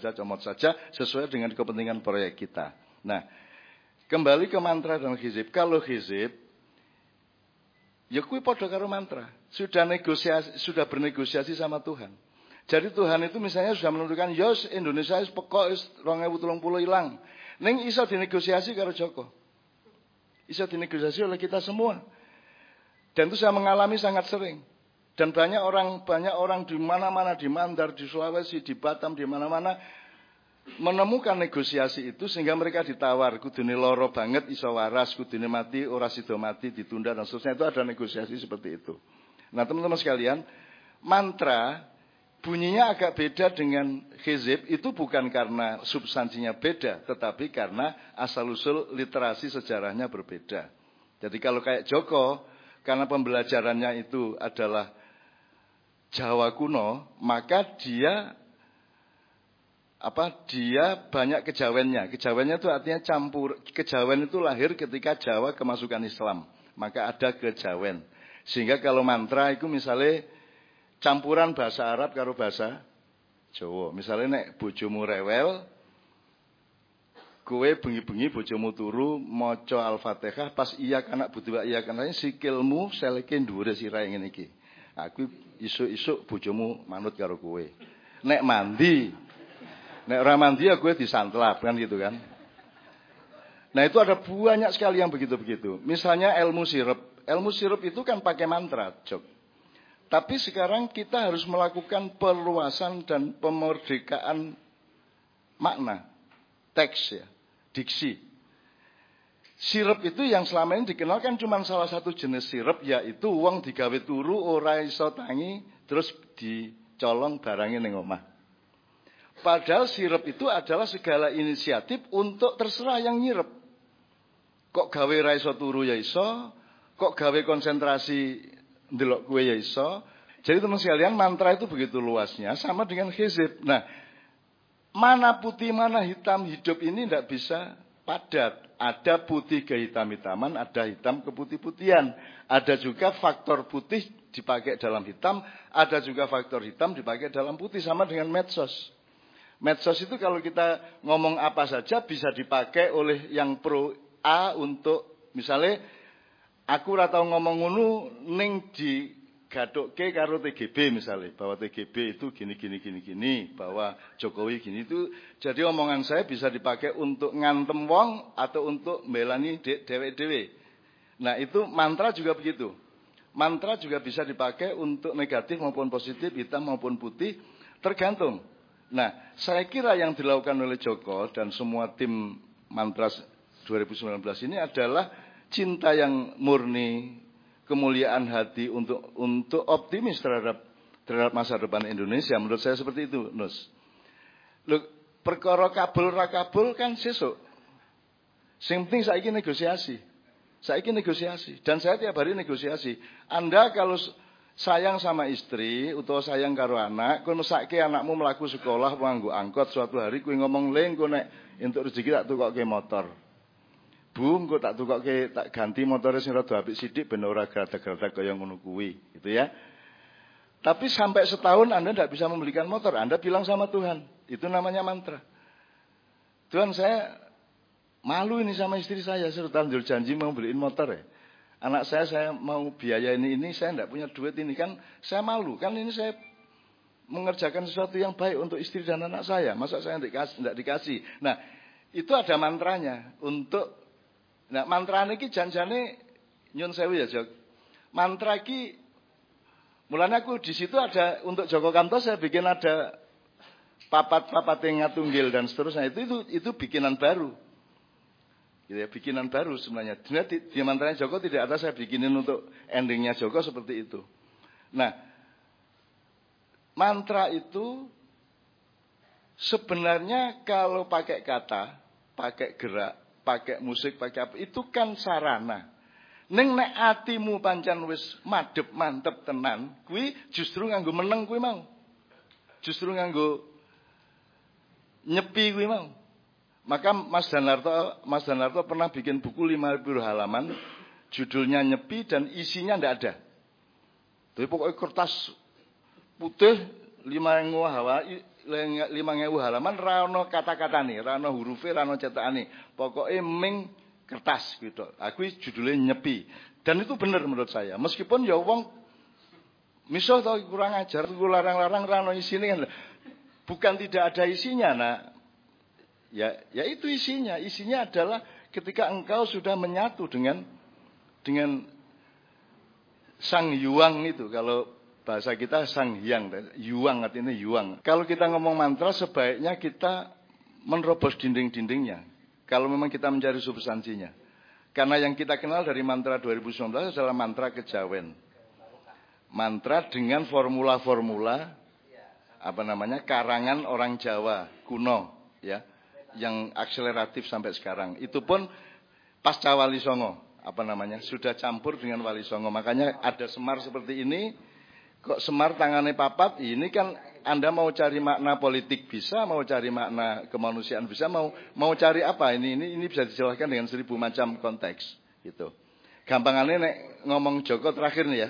sesuai dengan kepentingan proyek kita. Nah, kembali ke mantra dan hizib. Kalau hizib, ya kuwi padha karo mantra. Sudah bernegosiasi sama Tuhan. Jadi Tuhan itu misalnya sudah menentukan, yos Indonesia wis pekok wis 2030 ilang. Ning iso dinegosiasi karo Joko. Iso dinegosiasi oleh kita semua. Dan itu saya mengalami sangat sering. Dan banyak orang di mana-mana, di Mandar, di Sulawesi, di Batam, di mana-mana menemukan negosiasi itu sehingga mereka ditawar, kudune loro banget iso waras, kudune mati ora sida mati, ditunda dan seterusnya. Itu ada negosiasi seperti itu. Nah, teman-teman sekalian, mantra bunyinya agak beda dengan hizib itu bukan karena substansinya beda, tetapi karena asal-usul literasi sejarahnya berbeda. Jadi kalau kayak Joko, karena pembelajarannya itu adalah Jawa kuno, maka dia banyak kejawennya. Kejawennya itu artinya campur. Kejawen itu lahir ketika Jawa kemasukan Islam. Maka ada kejawen. Sehingga kalau mantra itu misalnya campuran bahasa Arab karo bahasa Jawa. Misalnya nek bojomu rewel, kowe bengi-bengi bojomu turu maca Al-Fatihah pas iya kanak butuh iya kanane sikilmu seleke dhuwure sirahe ngene iki. Aku isuk-isuk bojomu manut karo kowe. Nek mandi, nek ora mandi ya gue disantlap kan gitu kan. Nah itu ada banyak sekali yang begitu-begitu. Misalnya ilmu sirup. Ilmu sirup itu kan pakai mantra, Jok. Tapi sekarang kita harus melakukan perluasan dan pemerdekaan makna. Teks ya, diksi. Sirup itu yang selama ini dikenal kan cuma salah satu jenis sirup, yaitu wong digawe turu ora iso tangi terus dicolong barangnya ning omah. Padahal sirup itu adalah segala inisiatif untuk terserah yang nyirup. Kok gawe ra iso turu ya iso, kok gawe konsentrasi ndelok kowe ya iso. Jadi teman sekalian, mantra itu begitu luasnya sama dengan hizib. Nah, mana putih mana hitam hidup ini tidak bisa padat. Ada putih kehitam-hitaman, ada hitam keputih-putihan. Ada juga faktor putih dipakai dalam hitam, ada juga faktor hitam dipakai dalam putih, sama dengan medsos. Medsos itu kalau kita ngomong apa saja bisa dipakai oleh yang pro A untuk misalnya aku ora tau ngomong ngono ning di gadokke karo TGB misalnya, bahwa TGB itu gini, bahwa Jokowi gini itu. Jadi omongan saya bisa dipakai untuk ngantem wong atau untuk mbelani dewek-dewek. Nah itu mantra juga begitu. Mantra juga bisa dipakai untuk negatif maupun positif, hitam maupun putih, tergantung. Nah, saya kira yang dilakukan oleh Joko dan semua tim mantra 2019 ini adalah cinta yang murni, kemuliaan hati untuk optimis terhadap masa depan Indonesia. Menurut saya seperti itu, Nus. Loh, perkara kabul ra kabul kan sesuk. Sing penting saiki negosiasi. Dan saya tiap hari negosiasi. Anda kalau sayang sama istri utawa sayang karo anak, kowe mesake anakmu mlaku sekolah nganggo angkot, suatu hari kowe ngomong, "Leng, kowe nek entuk rezeki tak tukokke motor." Bu, engko tak tukokke, tak ganti motore sing rada apik sithik ben ora gradak-gradak kaya ngono kuwi, gitu ya. Tapi sampai setahun Anda tidak bisa membelikan motor, Anda bilang sama Tuhan. Itu namanya mantra. Tuhan, saya malu ini sama istri saya, sudah tanjur janji mau beliin motor ya. Anak saya mau biaya ini, saya tidak punya duit ini, kan saya malu. Kan ini saya mengerjakan sesuatu yang baik untuk istri dan anak saya. Masa saya tidak dikasih. Nah, itu ada mantranya. Nah, mantra ini janjane nyun sewu ya, Jok. Mantra ini, mulanya aku di situ ada, untuk Joko Kanto saya bikin ada papat-papat yang ngatunggil dan seterusnya. Itu bikinan baru. Gitu ya, bikinan baru sebenarnya. Di mantranya Joko tidak ada saya bikinin untuk endingnya Joko seperti itu. Nah, mantra itu sebenarnya kalau pakai kata, pakai gerak, pakai musik, pakai apa, itu kan sarana. Ning nek atimu pancen wis madhep mantep tenan, kuwi justru nganggo meneng kuwi mau. Justru nganggo nyepi kuwi mau. Maka Mas Danarto pernah bikin buku 5.000 halaman, judulnya Nyepi dan isinya ndak ada. Tapi pokoknya kertas putih 5.000 halaman ra ono kata-katane, ra ono hurufe, ra ono cetakane. Pokoke ming kertas gitu. Aku judulnya Nyepi. Dan itu benar menurut saya. Meskipun ya wong misal tau kurang ajar, ku larang-larang ra ono isine kan. Bukan tidak ada isinya, nah. Ya itu isinya. Isinya adalah ketika engkau sudah menyatu dengan Sang Hyang itu. Kalau bahasa kita Sang Hyang, Yuang artinya Yuang. Kalau kita ngomong mantra sebaiknya kita menerobos dinding-dindingnya. Kalau memang kita mencari substansinya. Karena yang kita kenal dari mantra 2019 adalah mantra kejawen. Mantra dengan formula-formula karangan orang Jawa kuno, ya. Yang akseleratif sampai sekarang. Itu pun pasca Wali Songo, sudah campur dengan Wali Songo. Makanya ada Semar seperti ini, Kok Semar tangannya papat? Ini kan Anda mau cari makna politik bisa, mau cari makna kemanusiaan bisa, mau cari apa? Ini bisa dijelaskan dengan 1000 macam konteks gitu. Gampangannya nek ngomong Joko terakhir nih ya.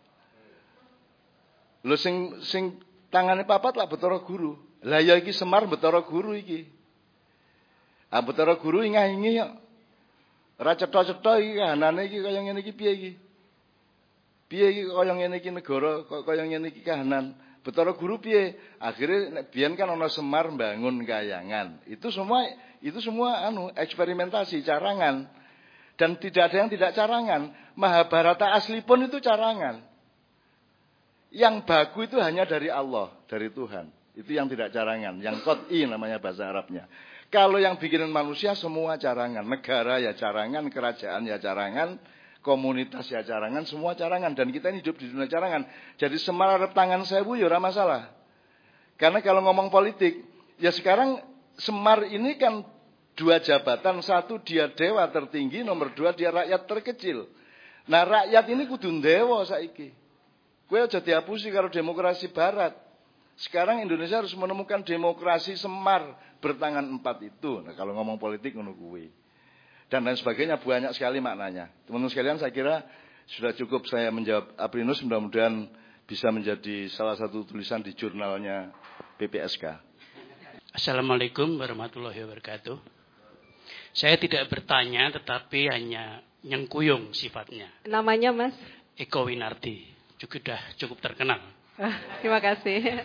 Lho sing tangannya papat lah Bathara Guru. Lah ya iki Semar Bathara Guru iki. Ah Bathara Guru ingah-ingi ya. Ora cetha-cetha iki kahanane iki kaya ngene iki piye iki? Piye iki kaya ngene iki negara kaya ngene iki kahanan. Bathara Guru piye? Akhirnya nek biyen kan ana Semar bangun kayangan. Itu semua eksperimentasi, carangan. Dan tidak ada yang tidak carangan. Mahabharata asli pun itu carangan. Yang baku itu hanya dari Allah, dari Tuhan. Itu yang tidak carangan. Yang qot'i namanya bahasa Arabnya. Kalau yang bikinan manusia semua carangan. Negara ya carangan, kerajaan ya carangan, komunitas ya carangan, semua carangan. Dan kita ini hidup di dunia carangan. Jadi Semar arep tangan 1000 ya ora masalah. Karena kalau ngomong politik, ya sekarang Semar ini kan 2 jabatan. 1 dia dewa tertinggi, nomor 2 dia rakyat terkecil. Nah rakyat ini kudu ndewa saiki. Kowe aja diapusi karo demokrasi barat. Sekarang Indonesia harus menemukan demokrasi Semar bertangan 4 itu. Nah, kalau ngomong politik ngono kuwi. Dan lain sebagainya banyak sekali maknanya. Teman-teman sekalian, saya kira sudah cukup saya menjawab Aprinus, mudah-mudahan bisa menjadi salah satu tulisan di jurnalnya PPSK. Assalamualaikum warahmatullahi wabarakatuh. Saya tidak bertanya tetapi hanya nyengkuyung sifatnya. Namanya Mas? Eko Winardi. Cukup terkenal. Terima kasih.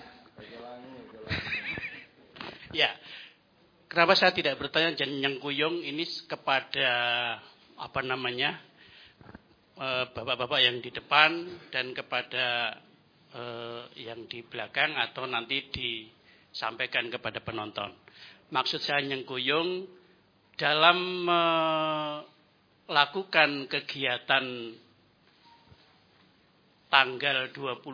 Ya, kenapa saya tidak bertanya dan nyengkuyung ini kepada bapak-bapak yang di depan dan kepada yang di belakang atau nanti disampaikan kepada penonton. Maksud saya nyengkuyung dalam melakukan kegiatan tanggal 26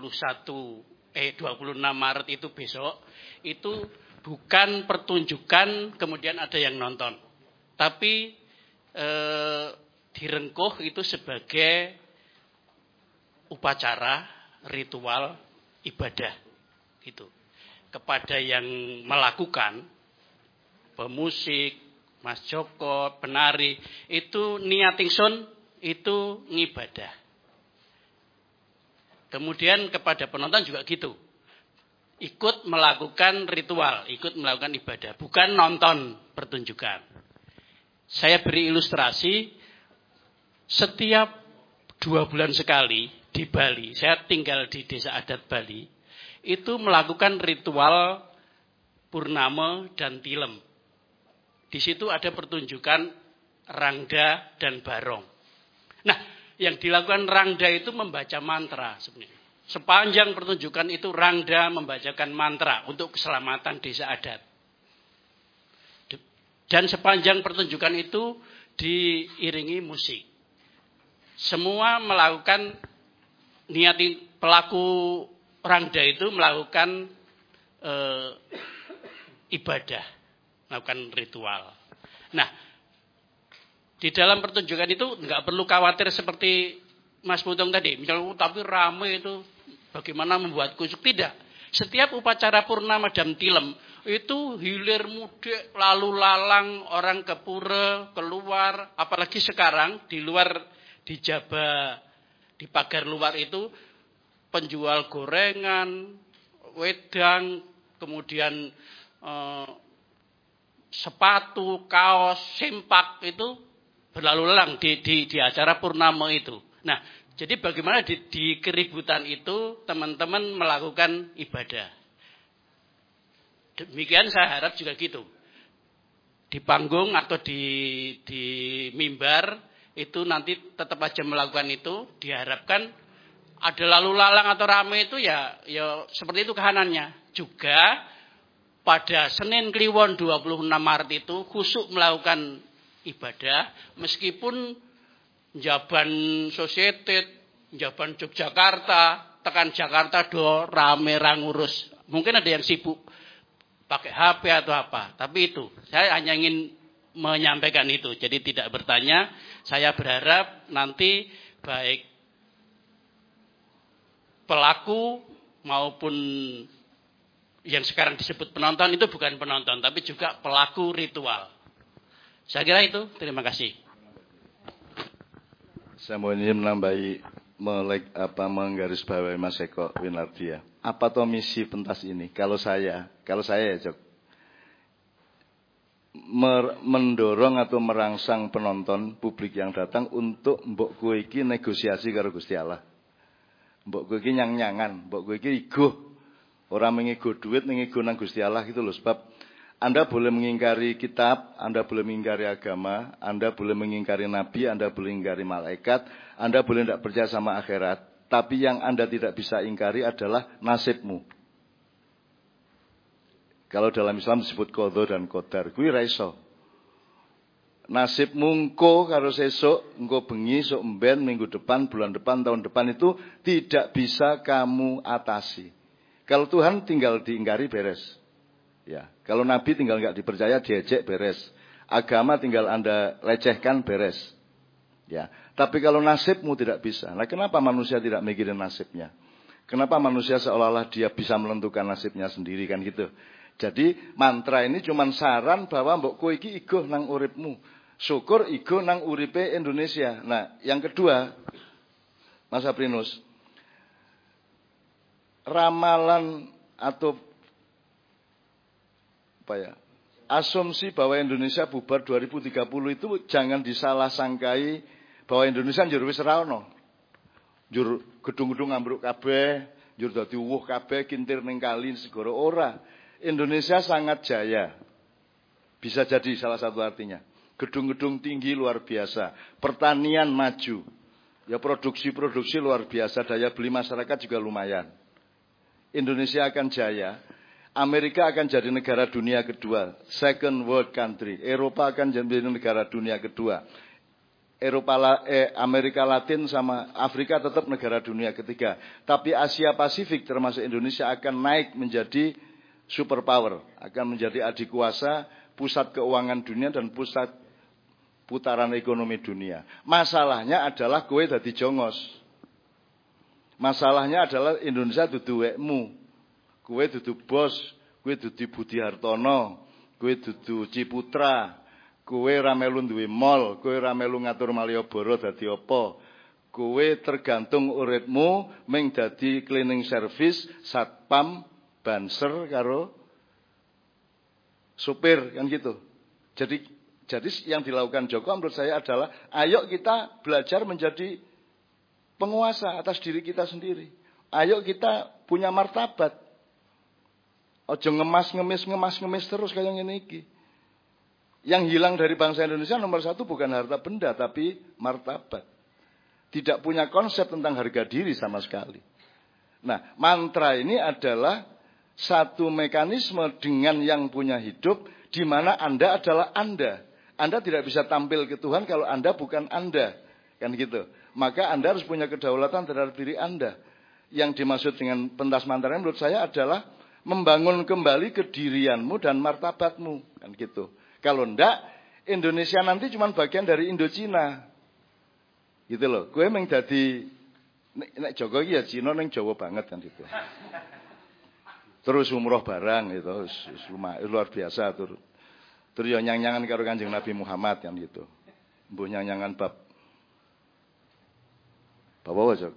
Maret itu besok, itu bukan pertunjukan kemudian ada yang nonton. Tapi direngkuh itu sebagai upacara, ritual, ibadah. Gitu. Kepada yang melakukan, pemusik, Mas Joko, penari, itu niat ingsun itu ngibadah. Kemudian kepada penonton juga gitu. Ikut melakukan ritual, ikut melakukan ibadah. Bukan nonton pertunjukan. Saya beri ilustrasi. Setiap 2 bulan sekali di Bali. Saya tinggal di desa adat Bali. Itu melakukan ritual purnama dan tilem. Di situ ada pertunjukan rangda dan barong. Nah, yang dilakukan rangda itu membaca mantra sebenarnya. Sepanjang pertunjukan itu rangda membacakan mantra untuk keselamatan desa adat. Dan sepanjang pertunjukan itu diiringi musik. Semua melakukan pelaku rangda itu melakukan ibadah, melakukan ritual. Nah, di dalam pertunjukan itu nggak perlu khawatir seperti Mas Putung tadi. Misalnya, tapi rame itu bagaimana membuat kusuk. Tidak. Setiap upacara purnama dan tilem itu hilir mudik, lalu lalang, orang ke pura, keluar. Apalagi sekarang di luar, di Jaba, di pagar luar itu penjual gorengan, wedang, kemudian sepatu, kaos, sempak itu berlalu lalang di acara purnama itu. Nah, jadi bagaimana di keributan itu teman-teman melakukan ibadah. Demikian saya harap juga gitu. Di panggung atau di mimbar itu nanti tetap aja melakukan itu. Diharapkan ada lalu lalang atau rame itu ya seperti itu kahanannya. Juga pada Senin Kliwon 26 Maret itu khusyuk melakukan ibadah, meskipun Jaban Society, Jaban Yogyakarta, tekan Jakarta do rame ngurus. Mungkin ada yang sibuk pakai HP atau apa. Tapi itu, saya hanya ingin menyampaikan itu. Jadi tidak bertanya, saya berharap nanti baik pelaku maupun yang sekarang disebut penonton itu bukan penonton, tapi juga pelaku ritual. Saya kira itu. Terima kasih. Saya mau ini menambahi, menggarisbawahi Mas Eko Winardia. Apa toh misi pentas ini? Kalau saya ya Jok, mendorong atau merangsang penonton publik yang datang untuk mbok kowe iki negosiasi karo Gusti Allah. Mbok kowe iki nyang-nyangan, mbok kowe iki igo. Ora mengigo duit ning igo nang Gusti Allah gitu loh. Sebab Anda boleh mengingkari kitab, Anda boleh mengingkari agama, Anda boleh mengingkari nabi, Anda boleh mengingkari malaikat, Anda boleh tidak percaya sama akhirat. Tapi yang Anda tidak bisa ingkari adalah nasibmu. Kalau dalam Islam disebut qadha dan qadar, kuwi ra iso. Nasibmu engko karo sesuk, engko bengi, sok emben, minggu depan, bulan depan, tahun depan itu tidak bisa kamu atasi. Kalau Tuhan tinggal diingkari beres. Ya, kalau nabi tinggal enggak dipercaya, diejek beres. Agama tinggal Anda lecehkan beres. Ya, tapi kalau nasibmu tidak bisa. Nah, kenapa manusia tidak mikirin nasibnya? Kenapa manusia seolah-olah dia bisa menentukan nasibnya sendiri kan gitu? Jadi mantra ini cuma saran bahwa mbok kowe iki igo nang uripmu. Syukur igo nang uripe Indonesia. Nah, yang kedua, Mas Aprinus, ramalan atau asumsi bahwa Indonesia bubar 2030 itu jangan disalah sangkai bahwa Indonesia njur wis ra ono. Njur gedung-gedung ambruk kabeh, njur dadi uwuh kabeh kintir ning kali segara ora. Indonesia sangat jaya. Bisa jadi salah satu artinya. Gedung-gedung tinggi luar biasa, pertanian maju. Ya produksi-produksi luar biasa, daya beli masyarakat juga lumayan. Indonesia akan jaya. Amerika akan jadi negara dunia kedua, second world country. Eropa akan jadi negara dunia kedua. Amerika Latin sama Afrika tetap negara dunia ketiga. Tapi Asia Pasifik termasuk Indonesia akan naik menjadi superpower, akan menjadi adikuasa, pusat keuangan dunia dan pusat putaran ekonomi dunia. Masalahnya adalah kowe dadi jongos. Masalahnya adalah Indonesia dudu wekmu. Kowe dudu bos, kowe dudu Budi Hartono, kowe dudu Ciputra, kowe ra melu duwe mall, kowe ra melu ngatur Malioboro dadi apa. Kowe tergantung uripmu ming dadi cleaning service, satpam, banser karo supir kan gitu. Jadi yang dilakukan Joko menurut saya adalah ayo kita belajar menjadi penguasa atas diri kita sendiri. Ayo kita punya martabat. Ojo ngemis terus kayak ngene iki. Yang hilang dari bangsa Indonesia nomor satu bukan harta benda tapi martabat. Tidak punya konsep tentang harga diri sama sekali. Nah, mantra ini adalah satu mekanisme dengan yang punya hidup di mana Anda adalah Anda. Anda tidak bisa tampil ke Tuhan kalau Anda bukan Anda. Kan gitu. Maka Anda harus punya kedaulatan terhadap diri Anda. Yang dimaksud dengan pentas mantra menurut saya adalah membangun kembali kedirianmu dan martabatmu. Kan gitu. Kalau enggak, Indonesia nanti cuma bagian dari Indochina. Gitu loh. Gue meng dadi nek Joko iki ya Cina ning Jawa banget kan gitu. Terus umroh barang gitu, luar biasa terus yo nyang-nyangan karo Kanjeng Nabi Muhammad kan gitu. Mbuh nyang-nyangan bab apa, Jok?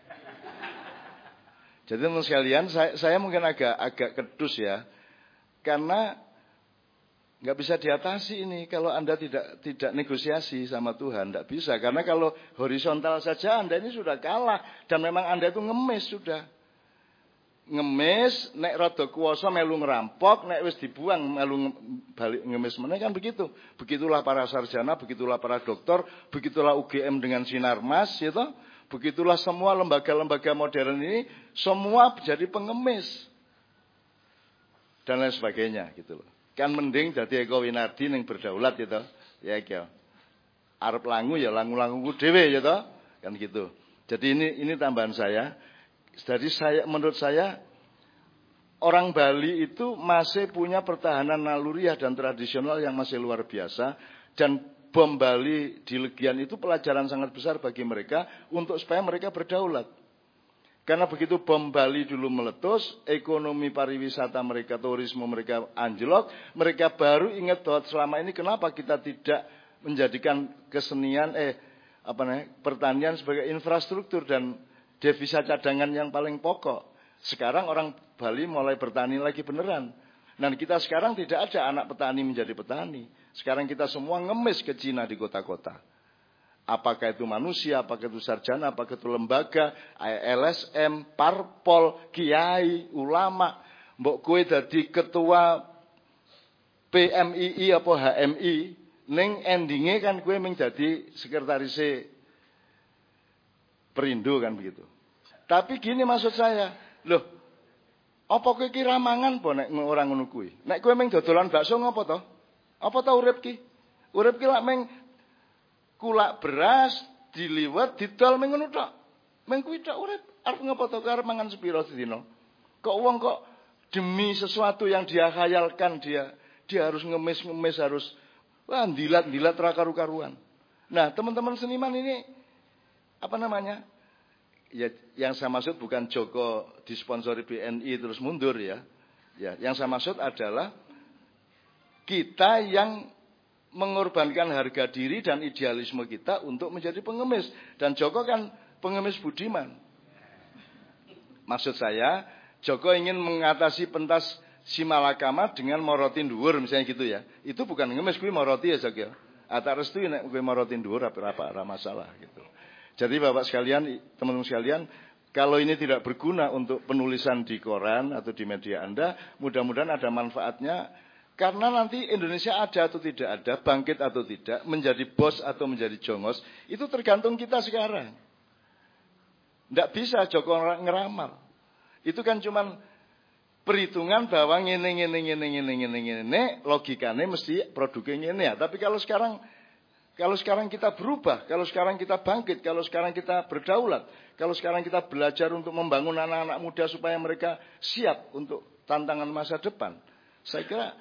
Jadi teman sekalian, saya mungkin agak kedus ya. Karena nggak bisa diatasi ini kalau Anda tidak negosiasi sama Tuhan, nggak bisa. Karena kalau horizontal saja Anda ini sudah kalah dan memang Anda itu ngemis sudah. Ngemis, nek rada kuwasa melu ngerampok, nek wis dibuang melu balik ngemis meneh kan begitu. Begitulah para sarjana, begitulah para dokter, begitulah UGM dengan Sinarmas, gitu. Begitulah semua lembaga-lembaga modern ini semua jadi pengemis. Dan lain sebagainya gitu loh. Kan mending dadi Eko Winardi ning berdaulat gitu. Ya iki. Arep langu ya langu-languku dhewe ya toh. Kan gitu. Jadi ini tambahan saya. Jadi menurut saya orang Bali itu masih punya pertahanan naluriah dan tradisional yang masih luar biasa dan bom Bali di Legian itu pelajaran sangat besar bagi mereka untuk supaya mereka berdaulat. Karena begitu bom Bali dulu meletus, ekonomi pariwisata mereka, turisme mereka anjlok, mereka baru ingat bahwa selama ini kenapa kita tidak menjadikan kesenian pertanian sebagai infrastruktur dan devisa cadangan yang paling pokok. Sekarang orang Bali mulai bertani lagi beneran. Dan kita sekarang tidak ada anak petani menjadi petani. Sekarang kita semua ngemis ke Cina di kota-kota. Apakah itu manusia, apakah itu sarjana, apakah itu lembaga, LSM, parpol, kiai, ulama. Mbok kowe dadi ketua PMII apa HMI, ning endinge kan kowe mung dadi sekretarise Perindo kan begitu. Tapi gini maksud saya, loh, apa kowe iki ramangan apa nek ora ngono kuwi? Nek kowe mung dodolan bakso ngopo to? Apa ta urip ki? Urip ki lak mung kulak beras diliwet didol mung ngono tok. Mung kuwi tok urip. Arep ngopo to arep mangan sepiro sedina? Kok wong kok demi sesuatu yang dia khayalkan dia harus ngemis-ngemis, harus ndilat-ndilat ra karu-karuan. Nah, teman-teman seniman ini apa namanya? Ya, yang saya maksud bukan Joko disponsori BNI terus mundur ya. Ya, yang saya maksud adalah kita yang mengorbankan harga diri dan idealisme kita untuk menjadi pengemis. Dan Joko kan pengemis budiman. Maksud saya, Joko ingin mengatasi pentas simalakama dengan morotin dhuwur misalnya gitu ya. Itu bukan ngemis, kuwi moroti ya Joko. Atak restu nek kuwi morotin dhuwur apa masalah gitu. Jadi Bapak sekalian, teman-teman sekalian, kalau ini tidak berguna untuk penulisan di koran atau di media Anda, mudah-mudahan ada manfaatnya. Karena nanti Indonesia ada atau tidak ada, bangkit atau tidak, menjadi bos atau menjadi jongos, itu tergantung kita sekarang. Tidak bisa Joko ngeramal. Itu kan cuman perhitungan bahwa ngene, logikanya mesti produknya ngene ya. Tapi kalau sekarang kita berubah, kalau sekarang kita bangkit, kalau sekarang kita berdaulat, kalau sekarang kita belajar untuk membangun anak-anak muda supaya mereka siap untuk tantangan masa depan. Saya kira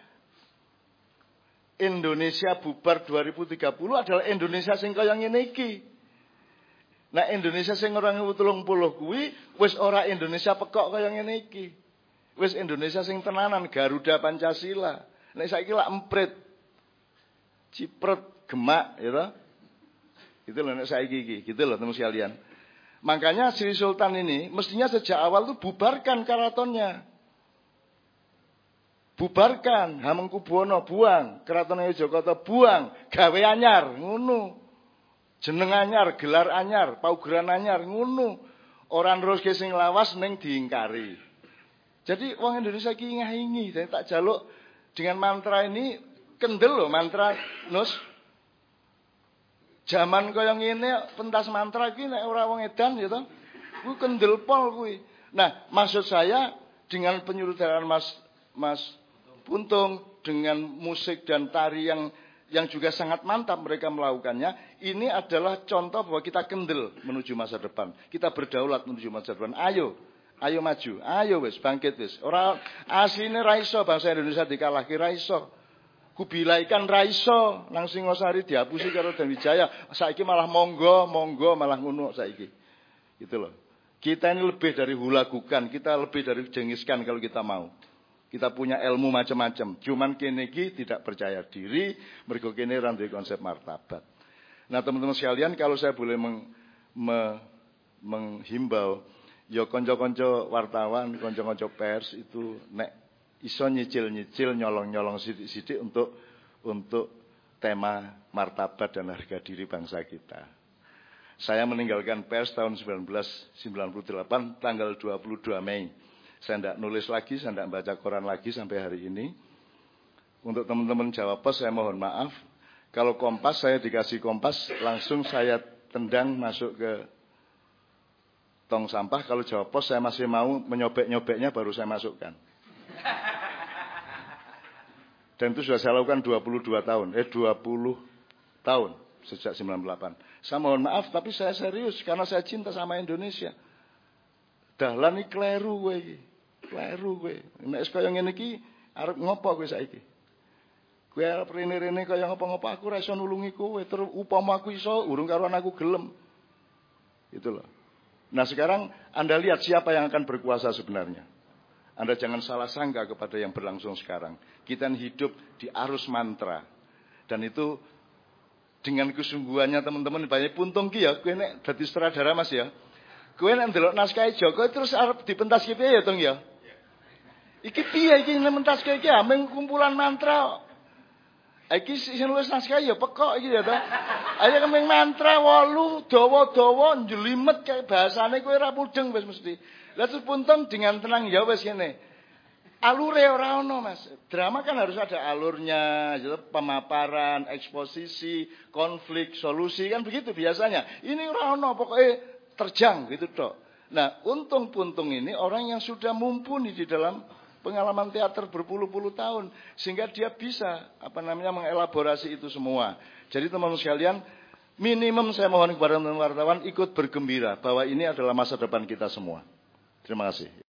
Indonesia bubar 2030 adalah Indonesia sing kaya ngene iki. Nah, Indonesia sing 2030 kuwi wis ora Indonesia pekok kaya ngene iki. Wis Indonesia sing tenanan Garuda Pancasila. Nek saiki lak emprit. Cipret gemak ya. Gitu loh nek saiki iki, gitu loh teman sekalian. Makanya Sri Sultan ini mestinya sejak awal tuh bubarkan keratonnya. Bubarkan Hamengkubuwana, buang Keraton Yogyakarta, buang, gawe anyar, ngono. Jeneng anyar, gelar anyar, paugeran anyar, ngono. Ora neruske sing lawas ning diingkari. Jadi wong Indonesia iki ngahingi, dan tak jaluk dengan mantra ini kendel loh mantra Nus. Zaman kaya ngene pentas mantra iki nek ora wong edan ya to. Kuwi kendel pol kuwi. Nah, maksud saya dengan penyuluhan Mas Puntung dengan musik dan tari yang juga sangat mantap mereka melakukannya, ini adalah contoh bahwa kita kendel menuju masa depan. Kita berdaulat menuju masa depan. Ayo maju. Ayo wis bangkit wis. Ora asline ra iso bangsa Indonesia dikalahke ra iso. Kubilaikan ra iso nang Singosari dihapusi karo Danwijaya. Saiki malah monggo malah ngono saiki. Gitu loh. Kita ini lebih dari hulagukan, kita lebih dari jengiskan kalau kita mau. Kita punya ilmu macam-macam. Cuman kene iki tidak percaya diri, mergo kene ora duwe konsep martabat. Nah, teman-teman sekalian, kalau saya boleh menghimbau, ya kanca-kanca wartawan, kanca-kanca pers itu nek iso nyicil-nyicil, nyolong-nyolong sithik-sithik untuk tema martabat dan harga diri bangsa kita. Saya meninggalkan pers tahun 1998 tanggal 22 Mei. Saya tidak nulis lagi, saya tidak baca koran lagi sampai hari ini. Untuk teman-teman Jawa Pos saya mohon maaf. Kalau Kompas saya dikasih Kompas, langsung saya tendang masuk ke tong sampah. Kalau Jawa Pos saya masih mau menyobek-nyobeknya baru saya masukkan. Dan itu sudah saya lakukan 22 tahun. 20 tahun sejak 98. Saya mohon maaf tapi saya serius karena saya cinta sama Indonesia. Dalan iki kleru kowe iki. Kleru kowe. Nek kaya ngene iki arep ngopo kowe saiki? Kowe arep rene-rene kaya ngopo-ngopo aku ora iso nulungi kowe. Terus upama aku iso urung karo anakku gelem. Gitu loh. Nah sekarang Anda lihat siapa yang akan berkuasa sebenarnya. Anda jangan salah sangka kepada yang berlangsung sekarang. Kita hidup di arus mantra. Dan itu dengan kesungguhannya teman-teman banyak puntung ki ya. Kowe nek dadi sutradara Mas ya. Kowe nek ndelok naskah Joko terus arep dipentaske piye ya Tong ya? Iki piye iki mentaske iki ameng kumpulan mantra. Iki sing nulis naskah ya pekok iki ya to. Ayo kemeng mantra 8 dawa-dawa njlimet kayak bahasane kowe ora mudeng wis mesti. Lah terus punten dengan tenang ya wis ngene. Alure ora ono Mas. Drama kan harus ada alurnya, pemaparan, eksposisi, konflik, solusi kan begitu biasanya. Ini ora ono pokoknya terjang gitu tok. Nah, untung-puntung ini orang yang sudah mumpuni di dalam pengalaman teater berpuluh-puluh tahun sehingga dia bisa mengelaborasi itu semua. Jadi teman-teman sekalian, minimum saya mohon kepada teman-teman wartawan ikut bergembira bahwa ini adalah masa depan kita semua. Terima kasih.